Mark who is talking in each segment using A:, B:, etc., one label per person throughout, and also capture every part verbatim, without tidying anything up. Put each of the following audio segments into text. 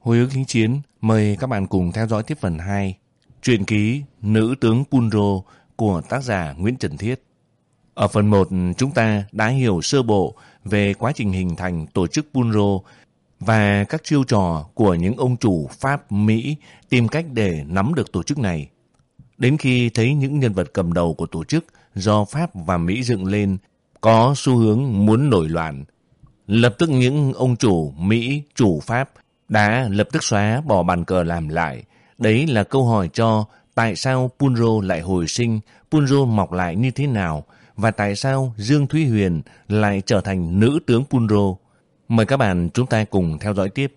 A: Hồi ức Lính Chiến mời các bạn cùng theo dõi tiếp phần hai truyện ký Nữ tướng Punro của tác giả Nguyễn Trần Thiết. Ở phần một, chúng ta đã hiểu sơ bộ về quá trình hình thành tổ chức Punro và các chiêu trò của những ông chủ Pháp, Mỹ tìm cách để nắm được tổ chức này. Đến khi thấy những nhân vật cầm đầu của tổ chức do Pháp và Mỹ dựng lên có xu hướng muốn nổi loạn, lập tức những ông chủ Mỹ, chủ Pháp đã lập tức xóa bỏ bàn cờ làm lại. Đấy là câu hỏi cho tại sao Punro lại hồi sinh, Punro mọc lại như thế nào, và tại sao Dương Thúy Huyền lại trở thành nữ tướng Punro. Mời các bạn chúng ta cùng theo dõi tiếp.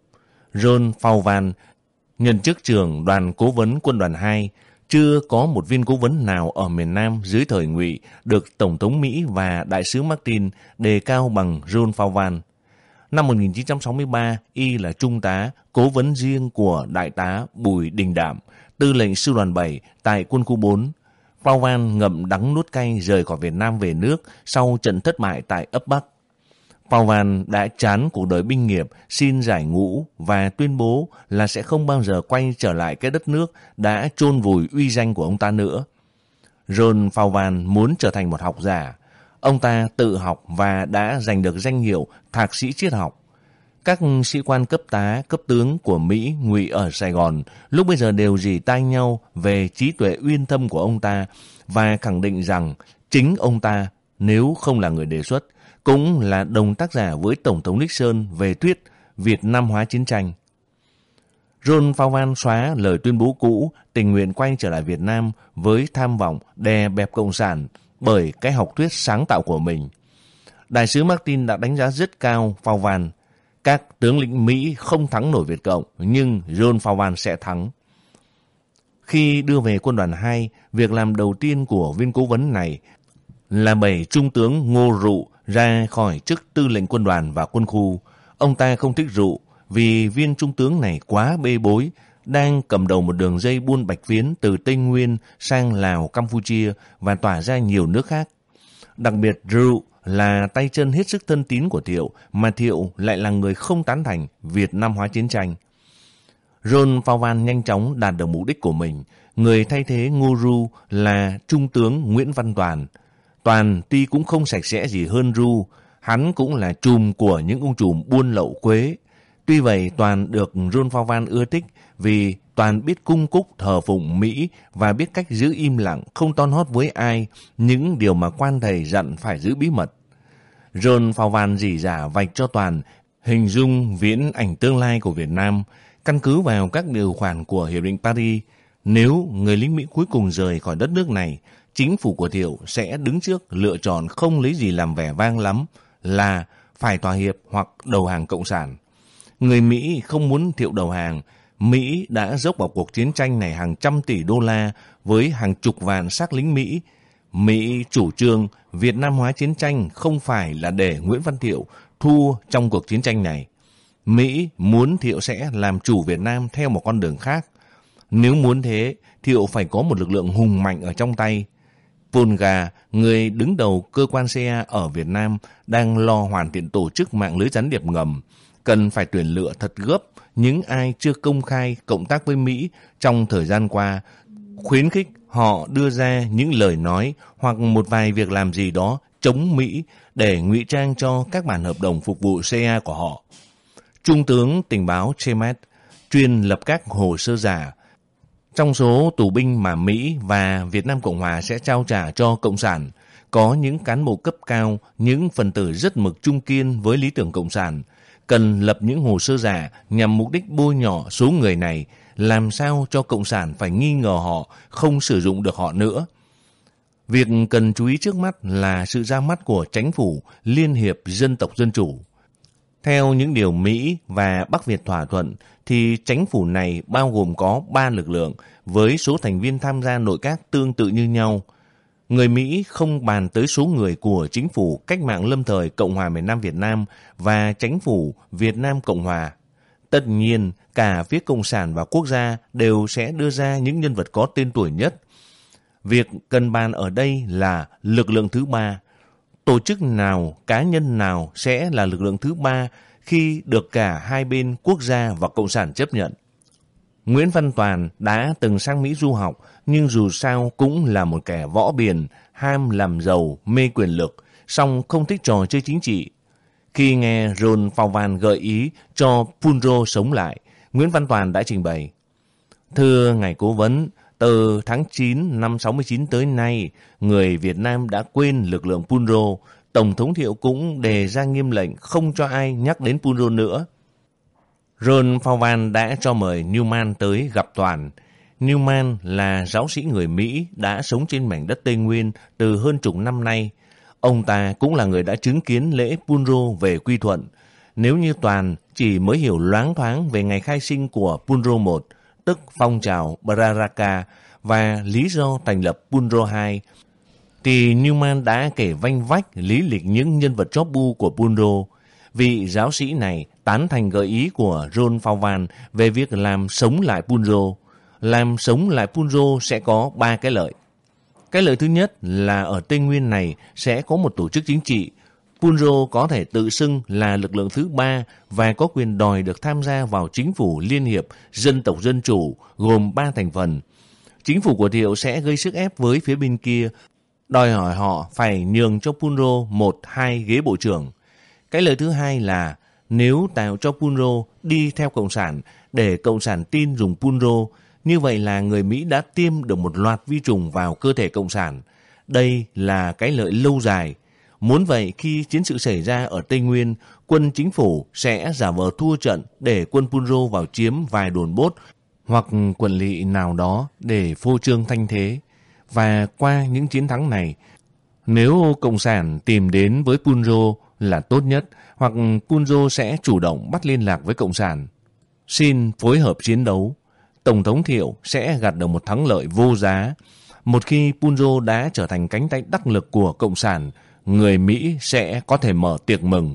A: John Fauvan nhận chức trưởng đoàn cố vấn quân đoàn hai. Chưa có một viên cố vấn nào ở miền Nam dưới thời Ngụy được Tổng thống Mỹ và Đại sứ Martin đề cao bằng John Fauvan. Năm một nghìn chín trăm sáu mươi ba, y là trung tá, cố vấn riêng của Đại tá Bùi Đình Đảm, tư lệnh sư đoàn bảy tại quân khu bốn. Fauvan ngậm đắng nuốt cay rời khỏi Việt Nam về nước sau trận thất bại tại ấp Bắc. Fauvan đã chán cuộc đời binh nghiệp, xin giải ngũ và tuyên bố là sẽ không bao giờ quay trở lại cái đất nước đã chôn vùi uy danh của ông ta nữa. John Fauvan muốn trở thành một học giả. Ông ta tự học và đã giành được danh hiệu thạc sĩ triết học. Các sĩ quan cấp tá, cấp tướng của Mỹ, Ngụy ở Sài Gòn lúc bây giờ đều rỉ tai nhau về trí tuệ uyên thâm của ông ta và khẳng định rằng chính ông ta, nếu không là người đề xuất, cũng là đồng tác giả với Tổng thống Nixon về thuyết Việt Nam hóa chiến tranh. John Fauvan xóa lời tuyên bố cũ, tình nguyện quay trở lại Việt Nam với tham vọng đè bẹp Cộng sản bởi cái học thuyết sáng tạo của mình. Đại sứ Martin đã đánh giá rất cao Fauvan. Các tướng lĩnh Mỹ không thắng nổi Việt Cộng, nhưng John Fauvan sẽ thắng. Khi đưa về quân đoàn hai, việc làm đầu tiên của viên cố vấn này là bẩy Trung tướng Ngô Rụ ra khỏi chức tư lệnh quân đoàn và quân khu. Ông ta không thích Rụ vì viên trung tướng này quá bê bối, đang cầm đầu một đường dây buôn bạch phiến từ Tây Nguyên sang Lào, Campuchia và tỏa ra nhiều nước khác. Đặc biệt Rụ là tay chân hết sức thân tín của Thiệu, mà Thiệu lại là người không tán thành Việt Nam hóa chiến tranh. John Fauvan nhanh chóng đạt được mục đích của mình. Người thay thế Ngô Ru là Trung tướng Nguyễn Văn Toàn. Toàn tuy cũng không sạch sẽ gì hơn Ru, hắn cũng là trùm của những ông trùm buôn lậu quế. Tuy vậy, Toàn được John Fauvan ưa thích vì Toàn biết cung cúc thờ phụng Mỹ và biết cách giữ im lặng, không ton hót với ai, những điều mà quan thầy dặn phải giữ bí mật. John Fauvan rỉ rả vạch cho Toàn hình dung viễn ảnh tương lai của Việt Nam, căn cứ vào các điều khoản của Hiệp định Paris. Nếu người lính Mỹ cuối cùng rời khỏi đất nước này, chính phủ của Thiệu sẽ đứng trước lựa chọn không lấy gì làm vẻ vang lắm là phải thỏa hiệp hoặc đầu hàng Cộng sản. Người Mỹ không muốn Thiệu đầu hàng. Mỹ đã dốc vào cuộc chiến tranh này hàng trăm tỷ đô la với hàng chục vạn xác lính Mỹ. Mỹ chủ trương Việt Nam hóa chiến tranh không phải là để Nguyễn Văn Thiệu thua trong cuộc chiến tranh này. Mỹ muốn Thiệu sẽ làm chủ Việt Nam theo một con đường khác. Nếu muốn thế, Thiệu phải có một lực lượng hùng mạnh ở trong tay. Volga, người đứng đầu cơ quan xê i a ở Việt Nam, đang lo hoàn thiện tổ chức mạng lưới gián điệp ngầm. Cần phải tuyển lựa thật gấp những ai chưa công khai cộng tác với Mỹ trong thời gian qua, khuyến khích họ đưa ra những lời nói hoặc một vài việc làm gì đó chống Mỹ để ngụy trang cho các bản hợp đồng phục vụ xê i a của họ. Trung tướng tình báo Chemet chuyên lập các hồ sơ giả. Trong số tù binh mà Mỹ và Việt Nam Cộng Hòa sẽ trao trả cho Cộng sản, có những cán bộ cấp cao, những phần tử rất mực trung kiên với lý tưởng Cộng sản. Cần lập những hồ sơ giả nhằm mục đích bôi nhọ số người này, làm sao cho Cộng sản phải nghi ngờ họ, không sử dụng được họ nữa. Việc cần chú ý trước mắt là sự ra mắt của Chánh phủ Liên hiệp Dân tộc Dân chủ. Theo những điều Mỹ và Bắc Việt thỏa thuận, thì Chánh phủ này bao gồm có ba lực lượng với số thành viên tham gia nội các tương tự như nhau. Người Mỹ không bàn tới số người của Chính phủ Cách mạng lâm thời Cộng hòa miền Nam Việt Nam và Chánh phủ Việt Nam Cộng hòa. Tất nhiên, cả phía Cộng sản và quốc gia đều sẽ đưa ra những nhân vật có tên tuổi nhất. Việc cần bàn ở đây là lực lượng thứ ba. Tổ chức nào, cá nhân nào sẽ là lực lượng thứ ba khi được cả hai bên quốc gia và cộng sản chấp nhận. Nguyễn Văn Toàn đã từng sang Mỹ du học, nhưng dù sao cũng là một kẻ võ biền, ham làm giàu, mê quyền lực, song không thích trò chơi chính trị. Khi nghe Ron Pauvan gợi ý cho Punro sống lại, Nguyễn Văn Toàn đã trình bày: Thưa ngài cố vấn, từ tháng chín năm sáu mươi chín tới nay, người Việt Nam đã quên lực lượng Punro. Tổng thống Thiệu cũng đề ra nghiêm lệnh không cho ai nhắc đến Punro nữa. Ron Pauvan đã cho mời Newman tới gặp Toàn. Newman là giáo sĩ người Mỹ đã sống trên mảnh đất Tây Nguyên từ hơn chục năm nay. Ông ta cũng là người đã chứng kiến lễ Punro về quy thuận. Nếu như Toàn chỉ mới hiểu loáng thoáng về ngày khai sinh của Punro một, tức phong trào Bararaca, và lý do thành lập Punro hai, thì Newman đã kể vanh vách lý lịch những nhân vật chóp bu của Punro. Vị giáo sĩ này tán thành gợi ý của Ron Pauvan về việc làm sống lại Punro. Làm sống lại Punro sẽ có ba cái lợi. Cái lợi thứ nhất là ở Tây Nguyên này sẽ có một tổ chức chính trị. Punro có thể tự xưng là lực lượng thứ ba và có quyền đòi được tham gia vào chính phủ liên hiệp dân tộc dân chủ gồm ba thành phần. Chính phủ của Thiệu sẽ gây sức ép với phía bên kia, đòi hỏi họ phải nhường cho Punro một, hai ghế bộ trưởng. Cái lợi thứ hai là nếu tạo cho Punro đi theo Cộng sản để Cộng sản tin dùng Punro, như vậy là người Mỹ đã tiêm được một loạt vi trùng vào cơ thể Cộng sản. Đây là cái lợi lâu dài. Muốn vậy, khi chiến sự xảy ra ở Tây Nguyên, quân chính phủ sẽ giả vờ thua trận để quân Punro vào chiếm vài đồn bốt hoặc quận lỵ nào đó để phô trương thanh thế. Và qua những chiến thắng này, nếu Cộng sản tìm đến với Punro là tốt nhất, hoặc Punro sẽ chủ động bắt liên lạc với Cộng sản, xin phối hợp chiến đấu, Tổng thống Thiệu sẽ gặt được một thắng lợi vô giá. Một khi Punro đã trở thành cánh tay đắc lực của Cộng sản, người Mỹ sẽ có thể mở tiệc mừng.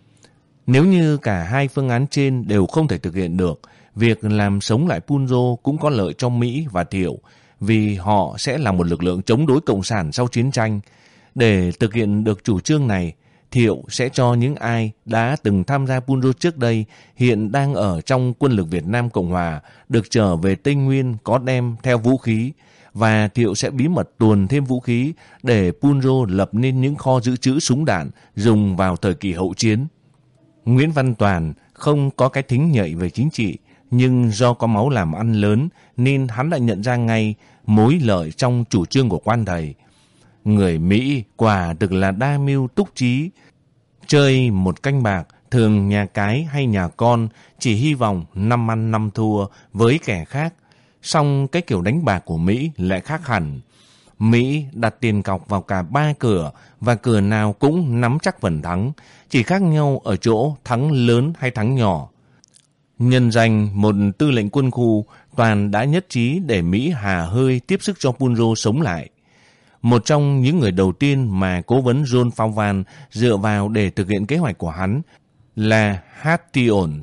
A: Nếu như cả hai phương án trên đều không thể thực hiện được, việc làm sống lại Punro cũng có lợi cho Mỹ và Thiệu, vì họ sẽ là một lực lượng chống đối Cộng sản sau chiến tranh. Để thực hiện được chủ trương này, Thiệu sẽ cho những ai đã từng tham gia Punro trước đây, hiện đang ở trong quân lực Việt Nam Cộng Hòa, được trở về Tây Nguyên có đem theo vũ khí, và Thiệu sẽ bí mật tuồn thêm vũ khí để Punro lập nên những kho dự trữ súng đạn dùng vào thời kỳ hậu chiến. Nguyễn Văn Toàn không có cái thính nhạy về chính trị, nhưng do có máu làm ăn lớn nên hắn đã nhận ra ngay mối lợi trong chủ trương của quan thầy. Người Mỹ quả thực là đa mưu túc trí, chơi một canh bạc thường nhà cái hay nhà con, chỉ hy vọng năm ăn năm thua với kẻ khác. Song cái kiểu đánh bạc của Mỹ lại khác hẳn. Mỹ đặt tiền cọc vào cả ba cửa và cửa nào cũng nắm chắc phần thắng, chỉ khác nhau ở chỗ thắng lớn hay thắng nhỏ. Nhân danh một tư lệnh quân khu, Toàn đã nhất trí để Mỹ hà hơi tiếp sức cho Punro sống lại. Một trong những người đầu tiên mà cố vấn Ron Pauvan dựa vào để thực hiện kế hoạch của hắn là Hation.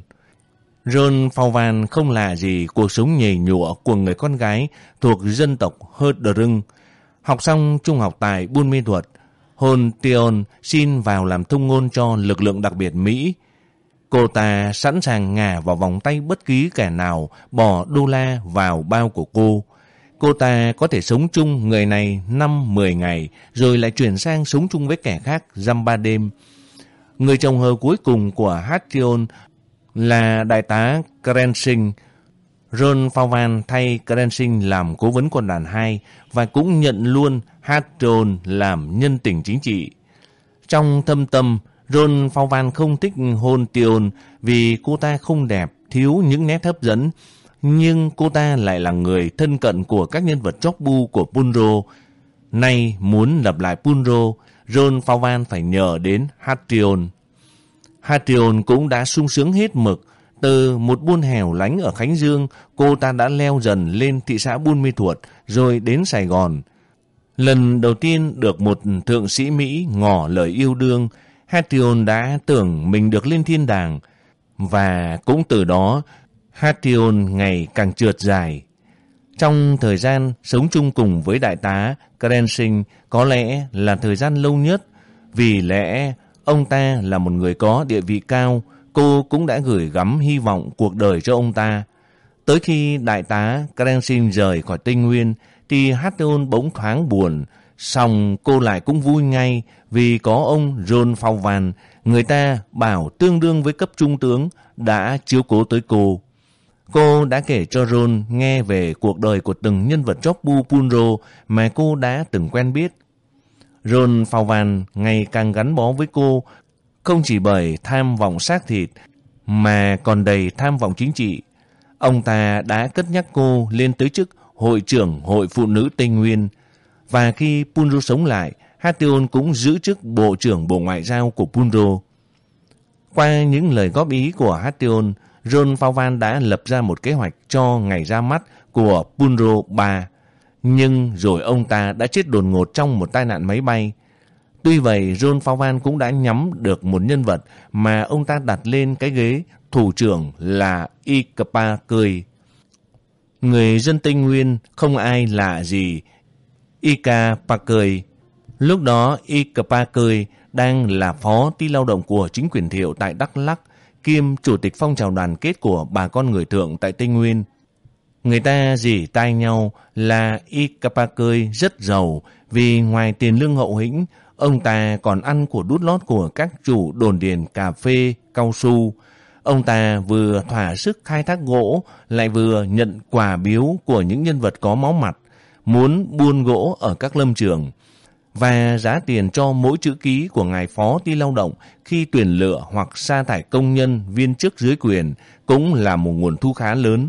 A: Ron Pauvan không là gì cuộc sống nhầy nhụa của người con gái thuộc dân tộc Hơ Đờ Rưng. Học xong trung học tại Buôn Mê Thuột, Hation xin vào làm thông ngôn cho lực lượng đặc biệt Mỹ. Cô ta sẵn sàng ngả vào vòng tay bất kỳ kẻ nào bỏ đô la vào bao của cô. Cô ta có thể sống chung người này năm mười ngày rồi lại chuyển sang sống chung với kẻ khác dăm ba đêm. Người chồng hờ cuối cùng của Hation là đại tá Krensing. Ron Pauvan thay Krensing làm cố vấn quân đoàn hai và cũng nhận luôn Hation làm nhân tình chính trị. Trong thâm tâm, Ron Pauvan không thích Hation vì cô ta không đẹp, thiếu những nét hấp dẫn, nhưng cô ta lại là người thân cận của các nhân vật chóp bu của Punro. Nay muốn lập lại Punro, Ron Pauvan phải nhờ đến Hation. Hation cũng đã sung sướng hết mực. Từ một buôn hẻo lánh ở Khánh Dương, cô ta đã leo dần lên thị xã Buôn Mê Thuột, rồi đến Sài Gòn. Lần đầu tiên được một thượng sĩ Mỹ ngỏ lời yêu đương, Hation đã tưởng mình được lên thiên đàng, và cũng từ đó Hation ngày càng trượt dài. Trong thời gian sống chung cùng với đại tá Krensing có lẽ là thời gian lâu nhất, vì lẽ ông ta là một người có địa vị cao, cô cũng đã gửi gắm hy vọng cuộc đời cho ông ta. Tới khi đại tá Krensin rời khỏi Tây Nguyên thì Hatton bỗng thoáng buồn, song cô lại cũng vui ngay vì có ông John Fauvan, người ta bảo tương đương với cấp trung tướng, đã chiếu cố tới cô. Cô đã kể cho John nghe về cuộc đời của từng nhân vật Chokbu Punro mà cô đã từng quen biết. John Fauvan ngày càng gắn bó với cô, không chỉ bởi tham vọng xác thịt mà còn đầy tham vọng chính trị. Ông ta đã cất nhắc cô lên tới chức hội trưởng Hội Phụ nữ Tây Nguyên, và khi Punro sống lại, Hatton cũng giữ chức Bộ trưởng Bộ Ngoại giao của Punro. Qua những lời góp ý của Hatton, John Fauvan đã lập ra một kế hoạch cho ngày ra mắt của Punro ba, nhưng rồi ông ta đã chết đột ngột trong một tai nạn máy bay. Tuy vậy, John Fauvan cũng đã nhắm được một nhân vật mà ông ta đặt lên cái ghế thủ trưởng là Icapa Cười. Người dân Tây Nguyên không ai lạ gì Icapa Cười. Lúc đó Icapa Cười đang là phó ty lao động của chính quyền Thiệu tại Đắk Lắk, kiêm chủ tịch phong trào đoàn kết của bà con người Thượng tại Tây Nguyên. Người ta rỉ tai nhau là Icapa Cười rất giàu vì ngoài tiền lương hậu hĩnh, ông ta còn ăn của đút lót của các chủ đồn điền cà phê, cao su. Ông ta vừa thỏa sức khai thác gỗ, lại vừa nhận quà biếu của những nhân vật có máu mặt, muốn buôn gỗ ở các lâm trường. Và giá tiền cho mỗi chữ ký của ngài phó ty lao động khi tuyển lựa hoặc sa thải công nhân viên chức dưới quyền cũng là một nguồn thu khá lớn.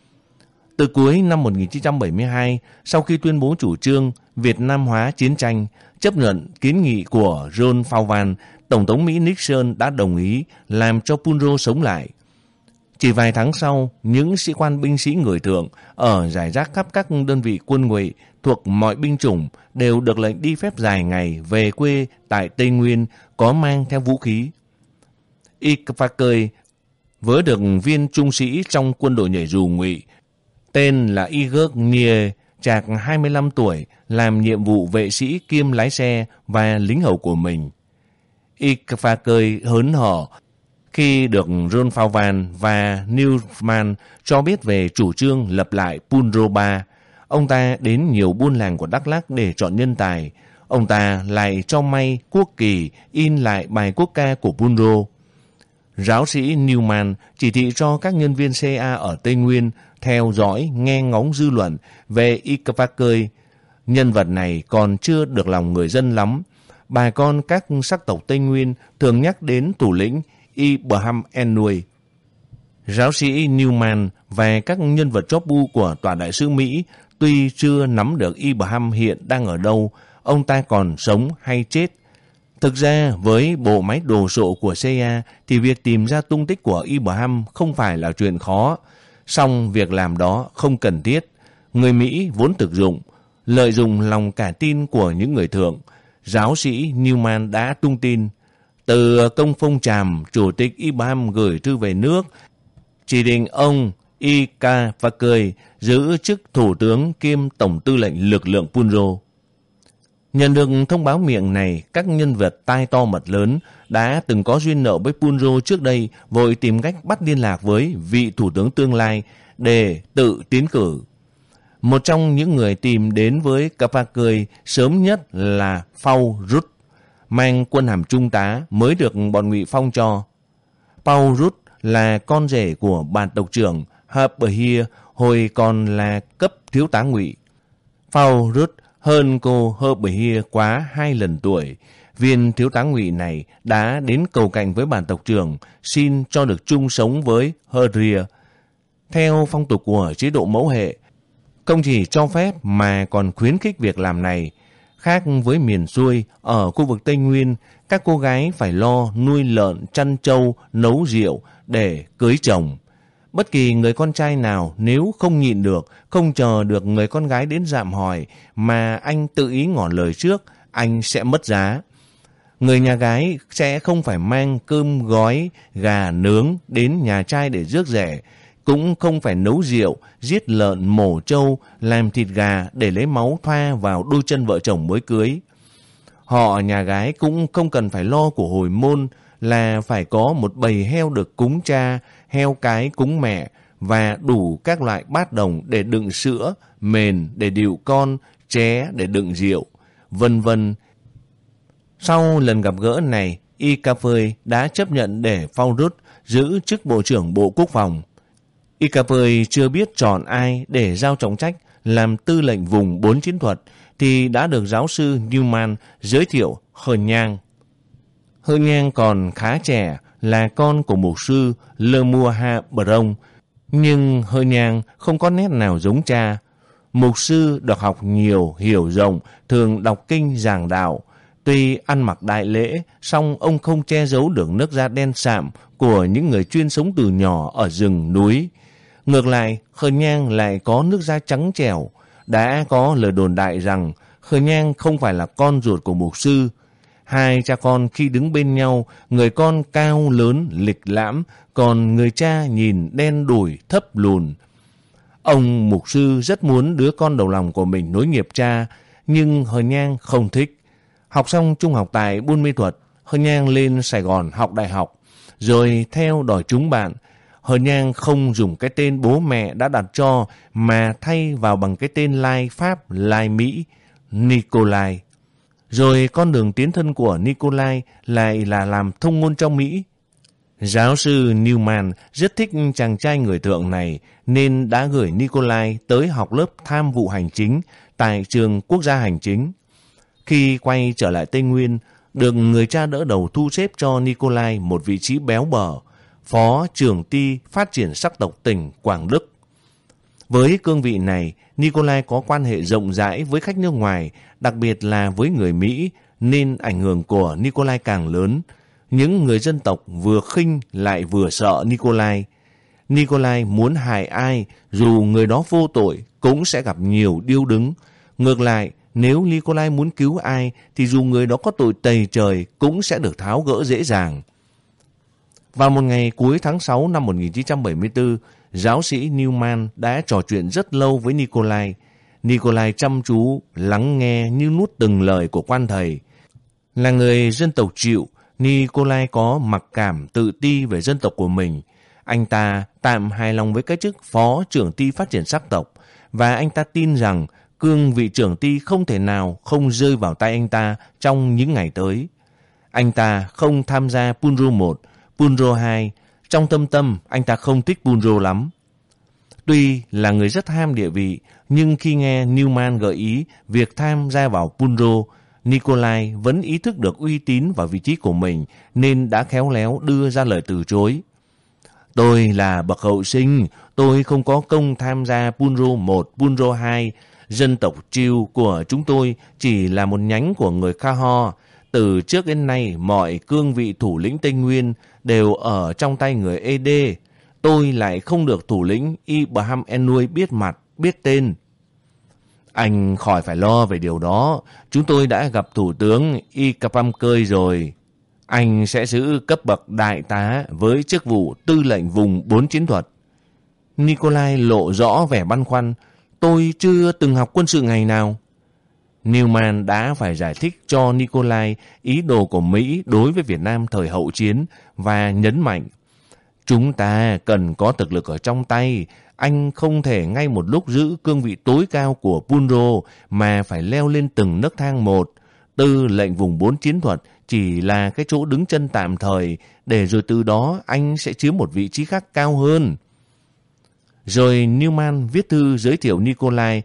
A: Từ cuối năm một nghìn chín trăm bảy mươi hai, sau khi tuyên bố chủ trương Việt Nam hóa chiến tranh, chấp nhận kiến nghị của John Fauvan, Tổng thống Mỹ Nixon đã đồng ý làm cho Punro sống lại. Chỉ vài tháng sau, những sĩ quan binh sĩ người Thượng ở rải rác khắp các đơn vị quân ngụy thuộc mọi binh chủng đều được lệnh đi phép dài ngày về quê tại Tây Nguyên có mang theo vũ khí. Icapakơi với được viên trung sĩ trong quân đội nhảy dù ngụy tên là Igor Nie, chạc hai mươi lăm tuổi, làm nhiệm vụ vệ sĩ kiêm lái xe và lính hầu của mình. Icapakơi hớn hở khi được John Fauvan và Newman cho biết về chủ trương lập lại Punro ba. Ông ta đến nhiều buôn làng của Đắk Lắk để chọn nhân tài. Ông ta lại cho may quốc kỳ in lại bài quốc ca của Punro. Giáo sĩ Newman chỉ thị cho các nhân viên xê a ở Tây Nguyên theo dõi nghe ngóng dư luận về Icapakơi. Nhân vật này còn chưa được lòng người dân lắm. Bà con các sắc tộc Tây Nguyên thường nhắc đến thủ lĩnh Ibrahim Ennui. Giáo sĩ Newman và các nhân vật chóp bu của tòa đại sứ Mỹ tuy chưa nắm được Ibrahim hiện đang ở đâu, ông ta còn sống hay chết. Thực ra với bộ máy đồ sộ của xê a thì việc tìm ra tung tích của Ibrahim không phải là chuyện khó. Song việc làm đó không cần thiết. Người Mỹ vốn thực dụng, lợi dụng lòng cả tin của những người Thượng. Giáo sĩ Newman đã tung tin. Từ công phong tràm, Chủ tịch Ibrahim gửi thư về nước, chỉ định ông Icapakơi giữ chức thủ tướng kiêm tổng tư lệnh lực lượng Punro. Nhận được thông báo miệng này, các nhân vật tai to mật lớn đã từng có duyên nợ với Punro trước đây vội tìm cách bắt liên lạc với vị thủ tướng tương lai để tự tiến cử. Một trong những người tìm đến với Kapakơi sớm nhất là Paul Rudd, mang quân hàm trung tá mới được bọn Ngụy phong cho. Paul Rudd là con rể của bản tộc trưởng Haberhier hồi còn là cấp thiếu tá Ngụy. Paul Rudd hơn cô Haberhier quá hai lần tuổi. Viên thiếu tá Ngụy này đã đến cầu cạnh với bản tộc trưởng xin cho được chung sống với Haberhier. Theo phong tục của chế độ mẫu hệ, không chỉ cho phép mà còn khuyến khích việc làm này. Khác với miền xuôi, ở khu vực Tây Nguyên, các cô gái phải lo nuôi lợn, chăn trâu, nấu rượu để cưới chồng. Bất kỳ người con trai nào nếu không nhịn được, không chờ được người con gái đến dạm hỏi mà anh tự ý ngỏ lời trước, anh sẽ mất giá. Người nhà gái sẽ không phải mang cơm gói, gà nướng đến nhà trai để rước rẻ, cũng không phải nấu rượu, giết lợn, mổ trâu, làm thịt gà để lấy máu thoa vào đôi chân vợ chồng mới cưới. Họ nhà gái cũng không cần phải lo của hồi môn, là phải có một bầy heo được cúng cha, heo cái cúng mẹ và đủ các loại bát đồng để đựng sữa, mền để đựng con, ché để đựng rượu, vân vân. Sau lần gặp gỡ này, Y Cà-phơi đã chấp nhận để Phao-rút giữ chức Bộ trưởng Bộ Quốc phòng. Y Cà-phơi chưa biết chọn ai để giao trọng trách làm tư lệnh vùng bốn chiến thuật thì đã được giáo sư Newman giới thiệu Hờ Nhang. Hờ Nhang còn khá trẻ, là con của mục sư Le Mua Brong, nhưng Hờ Nhang không có nét nào giống cha. Mục sư được học nhiều, hiểu rộng, thường đọc kinh giảng đạo. Tuy ăn mặc đại lễ, song ông không che giấu được nước da đen sạm của những người chuyên sống từ nhỏ ở rừng núi. Ngược lại, Hờ Nhang lại có nước da trắng trẻo. Đã có lời đồn đại rằng Hờ Nhang không phải là con ruột của mục sư. Hai cha con khi đứng bên nhau, người con cao lớn, lịch lãm, còn người cha nhìn đen đủi, thấp lùn. Ông mục sư rất muốn đứa con đầu lòng của mình nối nghiệp cha, nhưng Hờ Nhang không thích. Học xong trung học tại Buôn Mê Thuột, Hờ Nhang lên Sài Gòn học đại học, rồi theo đòi chúng bạn. Hờ Nhang không dùng cái tên bố mẹ đã đặt cho, mà thay vào bằng cái tên lai Pháp, lai Mỹ, Nikolai. Rồi con đường tiến thân của Nikolai lại là làm thông ngôn trong Mỹ. Giáo sư Newman rất thích chàng trai người Thượng này nên đã gửi Nikolai tới học lớp tham vụ hành chính tại trường quốc gia hành chính. Khi quay trở lại Tây Nguyên, được người cha đỡ đầu thu xếp cho Nikolai một vị trí béo bở, phó trưởng ty phát triển sắc tộc tỉnh Quảng Đức. Với cương vị này, Nikolai có quan hệ rộng rãi với khách nước ngoài, đặc biệt là với người Mỹ, nên ảnh hưởng của Nikolai càng lớn. Những người dân tộc vừa khinh lại vừa sợ Nikolai. Nikolai muốn hại ai, dù người đó vô tội, cũng sẽ gặp nhiều điêu đứng. Ngược lại, nếu Nikolai muốn cứu ai, thì dù người đó có tội tày trời, cũng sẽ được tháo gỡ dễ dàng. Vào một ngày cuối tháng sáu năm một nghìn chín trăm bảy mươi tư, giáo sĩ Newman đã trò chuyện rất lâu với Nikolai. Nikolai chăm chú, lắng nghe như nuốt từng lời của quan thầy. Là người dân tộc Triệu, Nikolai có mặc cảm tự ti về dân tộc của mình. Anh ta tạm hài lòng với cái chức phó trưởng ty phát triển sắc tộc, và anh ta tin rằng cương vị trưởng ty không thể nào không rơi vào tay anh ta trong những ngày tới. Anh ta không tham gia Punro một, Punro hai. Trong tâm tâm, anh ta không thích Punro lắm. Tuy là người rất ham địa vị, nhưng khi nghe Newman gợi ý việc tham gia vào Punro, Nikolai vẫn ý thức được uy tín và vị trí của mình nên đã khéo léo đưa ra lời từ chối. Tôi là bậc hậu sinh, tôi không có công tham gia Punro một, Punro hai. Dân tộc Chiêu của chúng tôi chỉ là một nhánh của người Kha Ho. Từ trước đến nay, mọi cương vị thủ lĩnh Tây Nguyên đều ở trong tay người ê đê. Tôi lại không được thủ lĩnh Ibrahim Enui biết mặt, biết tên. Anh khỏi phải lo về điều đó. Chúng tôi đã gặp Thủ tướng Ikapamkơi rồi. Anh sẽ giữ cấp bậc đại tá với chức vụ tư lệnh vùng bốn chiến thuật. Nikolai lộ rõ vẻ băn khoăn. Tôi chưa từng học quân sự ngày nào. Newman đã phải giải thích cho Nikolai ý đồ của Mỹ đối với Việt Nam thời hậu chiến và nhấn mạnh: chúng ta cần có thực lực ở trong tay. Anh không thể ngay một lúc giữ cương vị tối cao của Punro mà phải leo lên từng nấc thang một. Tư lệnh vùng bốn chiến thuật chỉ là cái chỗ đứng chân tạm thời, để rồi từ đó anh sẽ chiếm một vị trí khác cao hơn. Rồi Newman viết thư giới thiệu Nikolai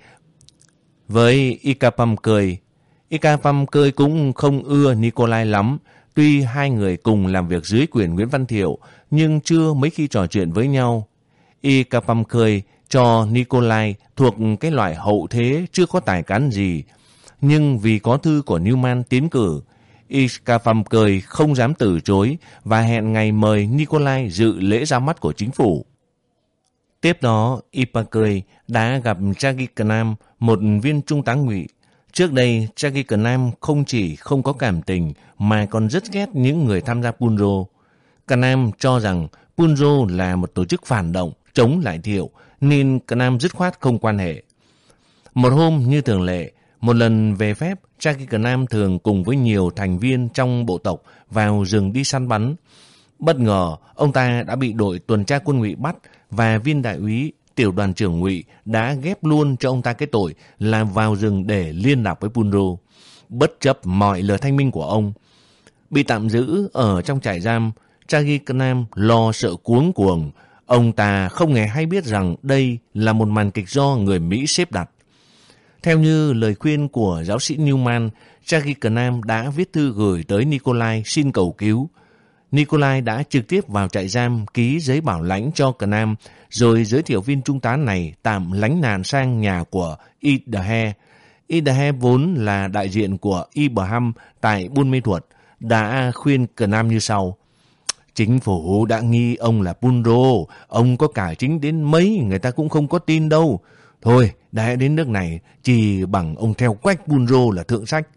A: với Ikapamkơi. Ikapamkơi cũng không ưa Nikolai lắm. Tuy hai người cùng làm việc dưới quyền Nguyễn Văn Thiệu, nhưng chưa mấy khi trò chuyện với nhau. Ikapamkơi cho Nikolai thuộc cái loại hậu thế chưa có tài cán gì. Nhưng vì có thư của Newman tiến cử, Ikapamkơi không dám từ chối và hẹn ngày mời Nikolai dự lễ ra mắt của chính phủ. Tiếp đó, Ikapamkơi đã gặp Chagi Knam, một viên trung tá ngụy. Trước đây, Chagi Knam không chỉ không có cảm tình mà còn rất ghét những người tham gia Punro. Knam cho rằng Punro là một tổ chức phản động, chống lại Thiệu, nên Knam dứt khoát không quan hệ. Một hôm như thường lệ, Một lần về phép, Chagikar Nam thường cùng với nhiều thành viên trong bộ tộc vào rừng đi săn bắn. Bất ngờ, ông ta đã bị đội tuần tra quân Ngụy bắt và viên đại úy tiểu đoàn trưởng Ngụy đã ghép luôn cho ông ta cái tội là vào rừng để liên lạc với Punro. Bất chấp mọi lời thanh minh của ông, bị tạm giữ ở trong trại giam, Chagikar Nam lo sợ cuống cuồng. Ông ta không hề hay biết rằng đây là một màn kịch do người Mỹ xếp đặt. Theo như lời khuyên của giáo sĩ Newman, Chagikar Nam đã viết thư gửi tới Nikolai xin cầu cứu. Nikolai đã trực tiếp vào trại giam ký giấy bảo lãnh cho Nam, rồi giới thiệu viên trung tá này tạm lánh nạn sang nhà của Idahe. Idahe vốn là đại diện của Ibrahim tại Buôn Mê Thuột, đã khuyên Nam như sau. Chính phủ đã nghi ông là Punro, ông có cải chính đến mấy người ta cũng không có tin đâu. Thôi, đã đến nước này, chỉ bằng ông theo quách Punro là thượng sách.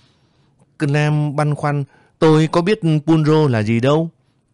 A: Nam băn khoăn, tôi có biết Punro là gì đâu.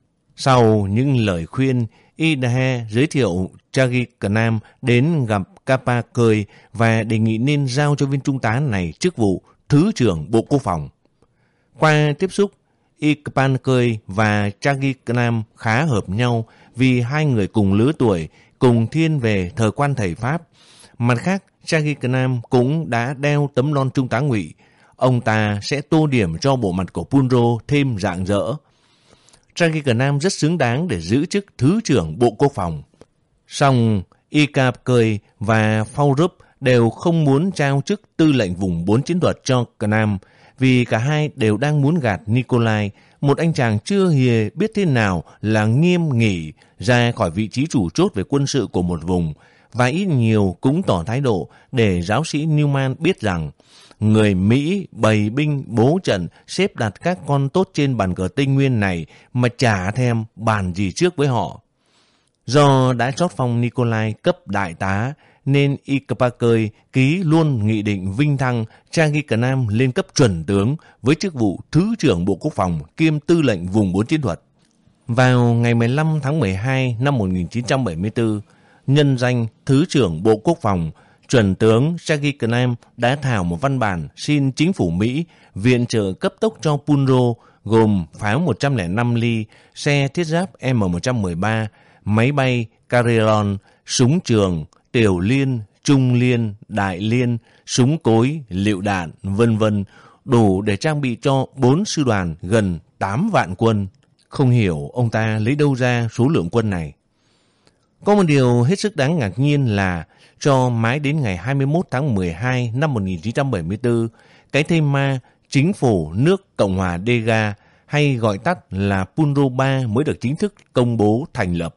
A: Sau những lời khuyên, Idahe giới thiệu Chagikar Nam đến gặp Kapakoi và đề nghị nên giao cho viên trung tá này chức vụ Thứ trưởng Bộ Quốc phòng. Qua tiếp xúc, Kapakoi và Chagikar Nam khá hợp nhau vì hai người cùng lứa tuổi, cùng thiên về thời quan thầy Pháp. Mặt khác, Chagikar Nam cũng đã đeo tấm lon trung tá Ngụy. Ông ta sẽ tô điểm cho bộ mặt của Punro thêm rạng rỡ. Chagikar Nam rất xứng đáng để giữ chức Thứ trưởng Bộ Quốc phòng. Song Kapakoi và Faurup đều không muốn trao chức tư lệnh vùng bốn chiến thuật cho Nam, vì cả hai đều đang muốn gạt Nikolai, một anh chàng chưa hề biết thế nào là nghiêm nghỉ, ra khỏi vị trí chủ chốt về quân sự của một vùng, và ít nhiều cũng tỏ thái độ để giáo sĩ Newman biết rằng người Mỹ bày binh bố trận xếp đặt các con tốt trên bàn cờ Tây Nguyên này mà chả thèm bàn gì trước với họ. Do đã chót phong Nikolai cấp đại tá, nên Kapakoi ký luôn nghị định vinh thăng Chagikar Nam lên cấp chuẩn tướng với chức vụ Thứ trưởng Bộ Quốc phòng kiêm tư lệnh vùng bốn chiến thuật. Vào ngày mười lăm tháng mười hai năm một nghìn chín trăm bảy mươi tư, nhân danh Thứ trưởng Bộ Quốc phòng, chuẩn tướng Chagikar Nam đã thảo một văn bản xin chính phủ Mỹ viện trợ cấp tốc cho Punro, gồm pháo một trăm lẻ năm ly, xe thiết giáp M một trăm mười ba, máy bay Carillon, súng trường, tiểu liên, trung liên, đại liên, súng cối, lựu đạn, vân vân, đủ để trang bị cho bốn sư đoàn gần tám vạn quân. Không hiểu ông ta lấy đâu ra số lượng quân này. Có một điều hết sức đáng ngạc nhiên là cho mãi đến ngày hai mươi mốt tháng mười hai năm một nghìn chín trăm bảy mươi tư, cái thây ma chính phủ nước Cộng hòa Dega, hay gọi tắt là Punro ba, mới được chính thức công bố thành lập.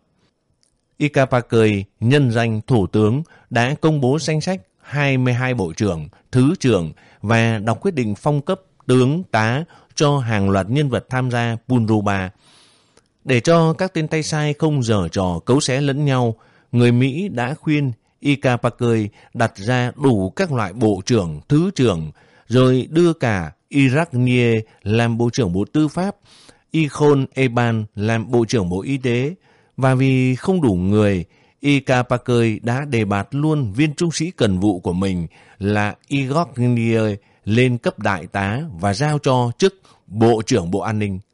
A: Kapakoi, nhân danh thủ tướng, đã công bố danh sách hai mươi hai bộ trưởng, thứ trưởng và đọc quyết định phong cấp tướng tá cho hàng loạt nhân vật tham gia Punro ba. Để cho các tên tay sai không giở trò cấu xé lẫn nhau, người Mỹ đã khuyên Kapakoi đặt ra đủ các loại bộ trưởng, thứ trưởng, rồi đưa cả Iraknie làm bộ trưởng Bộ Tư pháp, Ikhon Eban làm bộ trưởng Bộ Y tế, và vì không đủ người, Kapakoi đã đề bạt luôn viên trung sĩ cần vụ của mình là Iraknie lên cấp đại tá và giao cho chức Bộ trưởng Bộ An ninh.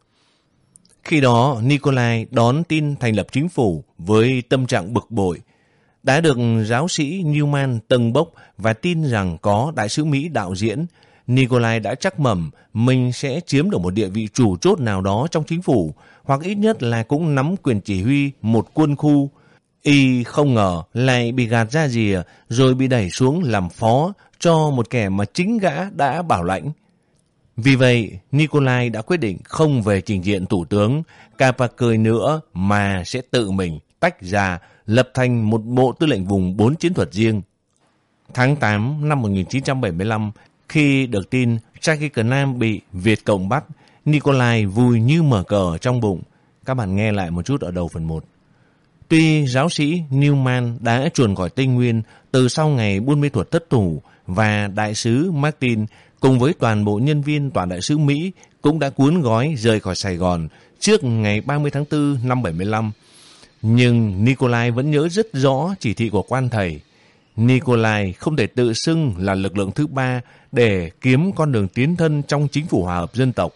A: Khi đó, Nikolai đón tin thành lập chính phủ với tâm trạng bực bội. Đã được giáo sĩ Newman tâng bốc và tin rằng có đại sứ Mỹ đạo diễn, Nikolai đã chắc mẩm mình sẽ chiếm được một địa vị chủ chốt nào đó trong chính phủ, hoặc ít nhất là cũng nắm quyền chỉ huy một quân khu. Y không ngờ lại bị gạt ra rìa rồi bị đẩy xuống làm phó cho một kẻ mà chính gã đã bảo lãnh. Vì vậy, Nikolai đã quyết định không về trình diện thủ tướng Kapakoi nữa mà sẽ tự mình tách ra lập thành một bộ tư lệnh vùng bốn chiến thuật riêng. Tháng tám năm một nghìn chín trăm bảy mươi lăm, khi được tin Chagikar Nam bị Việt Cộng bắt, Nikolai vui như mở cờ trong bụng. Các bạn nghe lại một chút ở đầu phần một. Tuy giáo sĩ Newman đã chuồn khỏi Tây Nguyên từ sau ngày Buôn Mê Thuột thất thủ, và đại sứ Martin cùng với toàn bộ nhân viên tòa đại sứ Mỹ cũng đã cuốn gói rời khỏi Sài Gòn trước ngày ba mươi tháng tư năm bảy mươi lăm. Nhưng Nikolai vẫn nhớ rất rõ chỉ thị của quan thầy. Nikolai không thể tự xưng là lực lượng thứ ba để kiếm con đường tiến thân trong chính phủ hòa hợp dân tộc,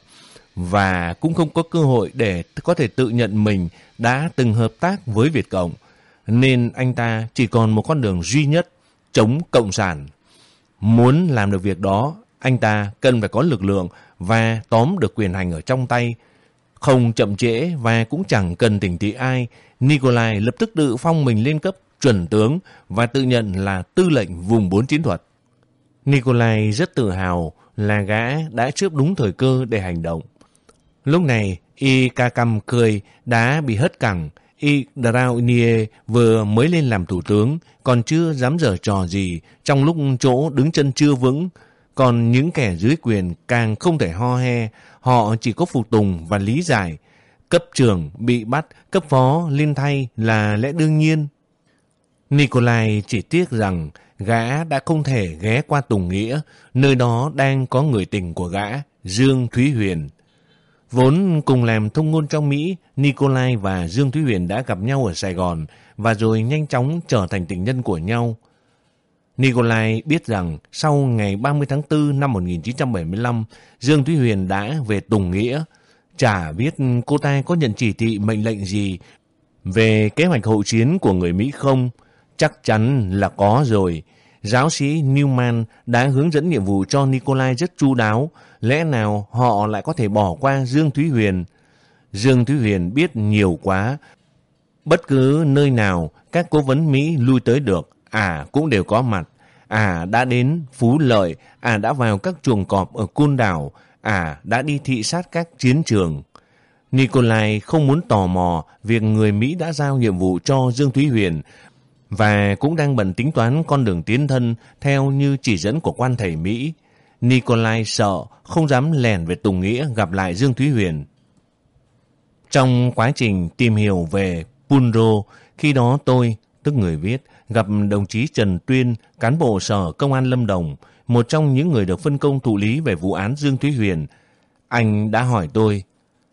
A: và cũng không có cơ hội để có thể tự nhận mình đã từng hợp tác với Việt Cộng, nên anh ta chỉ còn một con đường duy nhất, chống Cộng sản. Muốn làm được việc đó, anh ta cần phải có lực lượng và tóm được quyền hành ở trong tay. Không chậm trễ và cũng chẳng cần tỉnh tị ai, Nikolai lập tức tự phong mình lên cấp chuẩn tướng và tự nhận là tư lệnh vùng bốn chiến thuật. Nikolai rất tự hào là gã đã chớp đúng thời cơ để hành động. Lúc này, Y Kakam cười đã bị hất cẳng. Y Draunie vừa mới lên làm thủ tướng, còn chưa dám giở trò gì trong lúc chỗ đứng chân chưa vững. Còn những kẻ dưới quyền càng không thể ho he, họ chỉ có phục tùng và lý giải. Cấp trưởng bị bắt, cấp phó lên thay là lẽ đương nhiên. Nikolai chỉ tiếc rằng gã đã không thể ghé qua Tùng Nghĩa, nơi đó đang có người tình của gã, Dương Thúy Huyền. Vốn cùng làm thông ngôn trong Mỹ, Nikolai và Dương Thúy Huyền đã gặp nhau ở Sài Gòn và rồi nhanh chóng trở thành tình nhân của nhau. Nikolai biết rằng sau ngày ba mươi tháng tư năm một nghìn chín trăm bảy mươi lăm, Dương Thúy Huyền đã về Tùng Nghĩa. Chả biết cô ta có nhận chỉ thị mệnh lệnh gì về kế hoạch hậu chiến của người Mỹ không? Chắc chắn là có rồi. Giáo sĩ Newman đã hướng dẫn nhiệm vụ cho Nikolai rất chu đáo. Lẽ nào họ lại có thể bỏ qua Dương Thúy Huyền? Dương Thúy Huyền biết nhiều quá. Bất cứ nơi nào các cố vấn Mỹ lui tới được, à cũng đều có mặt. À đã đến Phú Lợi, à đã vào các chuồng cọp ở Côn Đảo, à đã đi thị sát các chiến trường. Nikolai không muốn tò mò việc người Mỹ đã giao nhiệm vụ cho Dương Thúy Huyền, và cũng đang bận tính toán con đường tiến thân theo như chỉ dẫn của quan thầy Mỹ. Nikolai sợ, không dám lèn về Tùng Nghĩa gặp lại Dương Thúy Huyền. Trong quá trình tìm hiểu về Punro, khi đó tôi, tức người viết, gặp đồng chí Trần Tuyên, cán bộ sở Công an Lâm Đồng, một trong những người được phân công thụ lý về vụ án Dương Thúy Huyền. Anh đã hỏi tôi,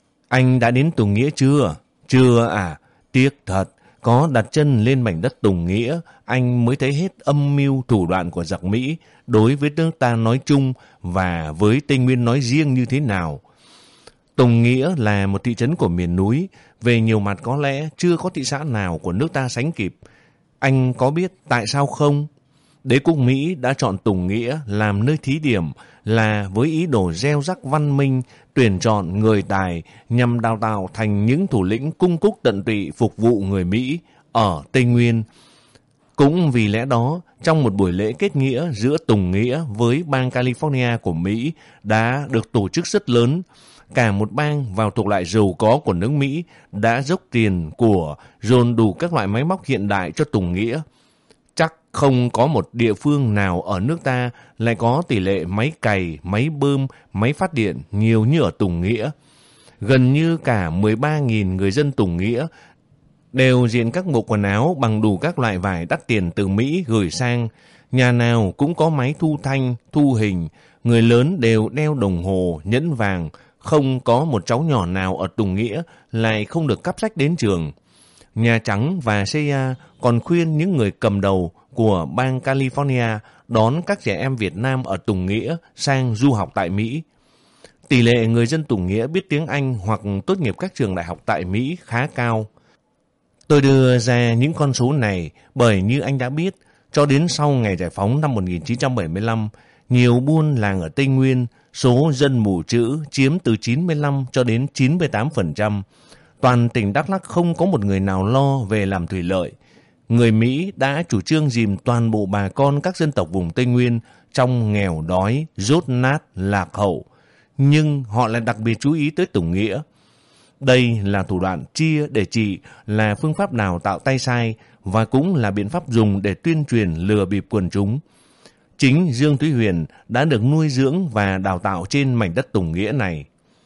A: anh đã đến Tùng Nghĩa chưa? Chưa à? Tiếc thật. Có đặt chân lên mảnh đất Tùng Nghĩa, anh mới thấy hết âm mưu thủ đoạn của giặc Mỹ đối với nước ta nói chung và với Tây Nguyên nói riêng như thế nào. Tùng Nghĩa là một thị trấn của miền núi, về nhiều mặt có lẽ chưa có thị xã nào của nước ta sánh kịp. Anh có biết tại sao không? Đế quốc Mỹ đã chọn Tùng Nghĩa làm nơi thí điểm là với ý đồ gieo rắc văn minh, tuyển chọn người tài nhằm đào tạo thành những thủ lĩnh cung cúc tận tụy phục vụ người Mỹ ở Tây Nguyên. Cũng vì lẽ đó, trong một buổi lễ kết nghĩa giữa Tùng Nghĩa với bang California của Mỹ đã được tổ chức rất lớn. Cả một bang vào thuộc lại giàu có của nước Mỹ đã dốc tiền của dồn đủ các loại máy móc hiện đại cho Tùng Nghĩa. Chắc không có một địa phương nào ở nước ta lại có tỷ lệ máy cày, máy bơm, máy phát điện nhiều như ở Tùng Nghĩa. Gần như cả mười ba nghìn người dân Tùng Nghĩa đều diện các bộ quần áo bằng đủ các loại vải đắt tiền từ Mỹ gửi sang. Nhà nào cũng có máy thu thanh, thu hình. Người lớn đều đeo đồng hồ, nhẫn vàng. Không có một cháu nhỏ nào ở Tùng Nghĩa lại không được cắp sách đến trường. Nhà Trắng và xê i a còn khuyên những người cầm đầu của bang California đón các trẻ em Việt Nam ở Tùng Nghĩa sang du học tại Mỹ. Tỷ lệ người dân Tùng Nghĩa biết tiếng Anh hoặc tốt nghiệp các trường đại học tại Mỹ khá cao. Tôi đưa ra những con số này bởi như anh đã biết, cho đến sau ngày giải phóng năm một nghìn chín trăm bảy mươi lăm, nhiều buôn làng ở Tây Nguyên, số dân mù chữ chiếm từ chín mươi lăm cho đến chín mươi tám phần trăm. Toàn tỉnh Đắk Lắk không có một người nào lo về làm thủy lợi. Người Mỹ đã chủ trương dìm toàn bộ bà con các dân tộc vùng Tây Nguyên trong nghèo đói, dốt nát, lạc hậu. Nhưng họ lại đặc biệt chú ý tới Tùng Nghĩa. Đây là thủ đoạn chia để trị, là phương pháp đào tạo tay sai và cũng là biện pháp dùng để tuyên truyền lừa bịp quần chúng. Chính Dương Thúy Huyền đã được nuôi dưỡng và đào tạo trên mảnh đất Tùng Nghĩa này.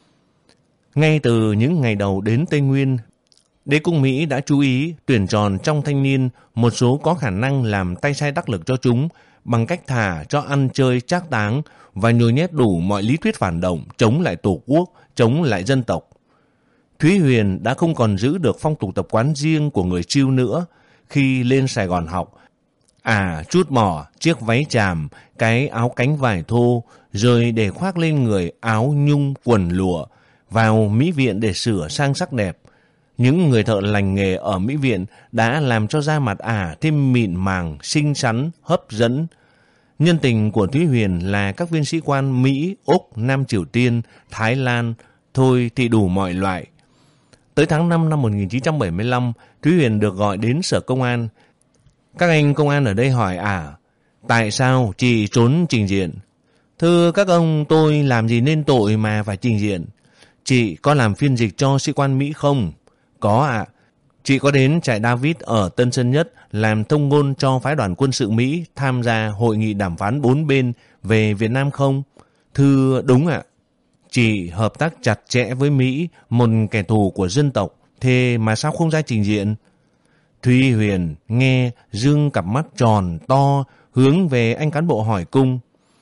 A: Ngay từ những ngày đầu đến Tây Nguyên, đế quốc Mỹ đã chú ý tuyển chọn trong thanh niên một số có khả năng làm tay sai đắc lực cho chúng bằng cách thả cho ăn chơi trác táng và nhồi nhét đủ mọi lý thuyết phản động chống lại Tổ quốc, chống lại dân tộc. Thúy Huyền đã không còn giữ được phong tục tập quán riêng của người Chiêu nữa. Khi lên Sài Gòn học, Ả trút bỏ chiếc váy chàm, cái áo cánh vải thô, rồi để khoác lên người áo nhung quần lụa, vào mỹ viện để sửa sang sắc đẹp. Những người thợ lành nghề ở mỹ viện đã làm cho da mặt Ả thêm mịn màng, xinh xắn, hấp dẫn. Nhân tình của Thúy Huyền là các viên sĩ quan Mỹ, Úc, Nam Triều Tiên, Thái Lan, thôi thì đủ mọi loại. Tới tháng năm năm một nghìn chín trăm bảy mươi lăm, Thúy Huyền được gọi đến sở công an. Các anh công an ở đây hỏi Ả, tại sao chị trốn trình diện? Thưa các ông, tôi làm gì nên tội mà phải trình diện? Chị có làm phiên dịch cho sĩ quan Mỹ không? Có ạ. À. Chị có đến trại David ở Tân Sơn Nhất làm thông ngôn cho phái đoàn quân sự Mỹ tham gia hội nghị đàm phán bốn bên về Việt Nam không? Thưa đúng ạ. À. Chị hợp tác chặt chẽ với Mỹ, một kẻ thù của dân tộc, thế mà sao không ra trình diện? Thúy Huyền nghe dương cặp mắt tròn to hướng về anh cán bộ hỏi cung.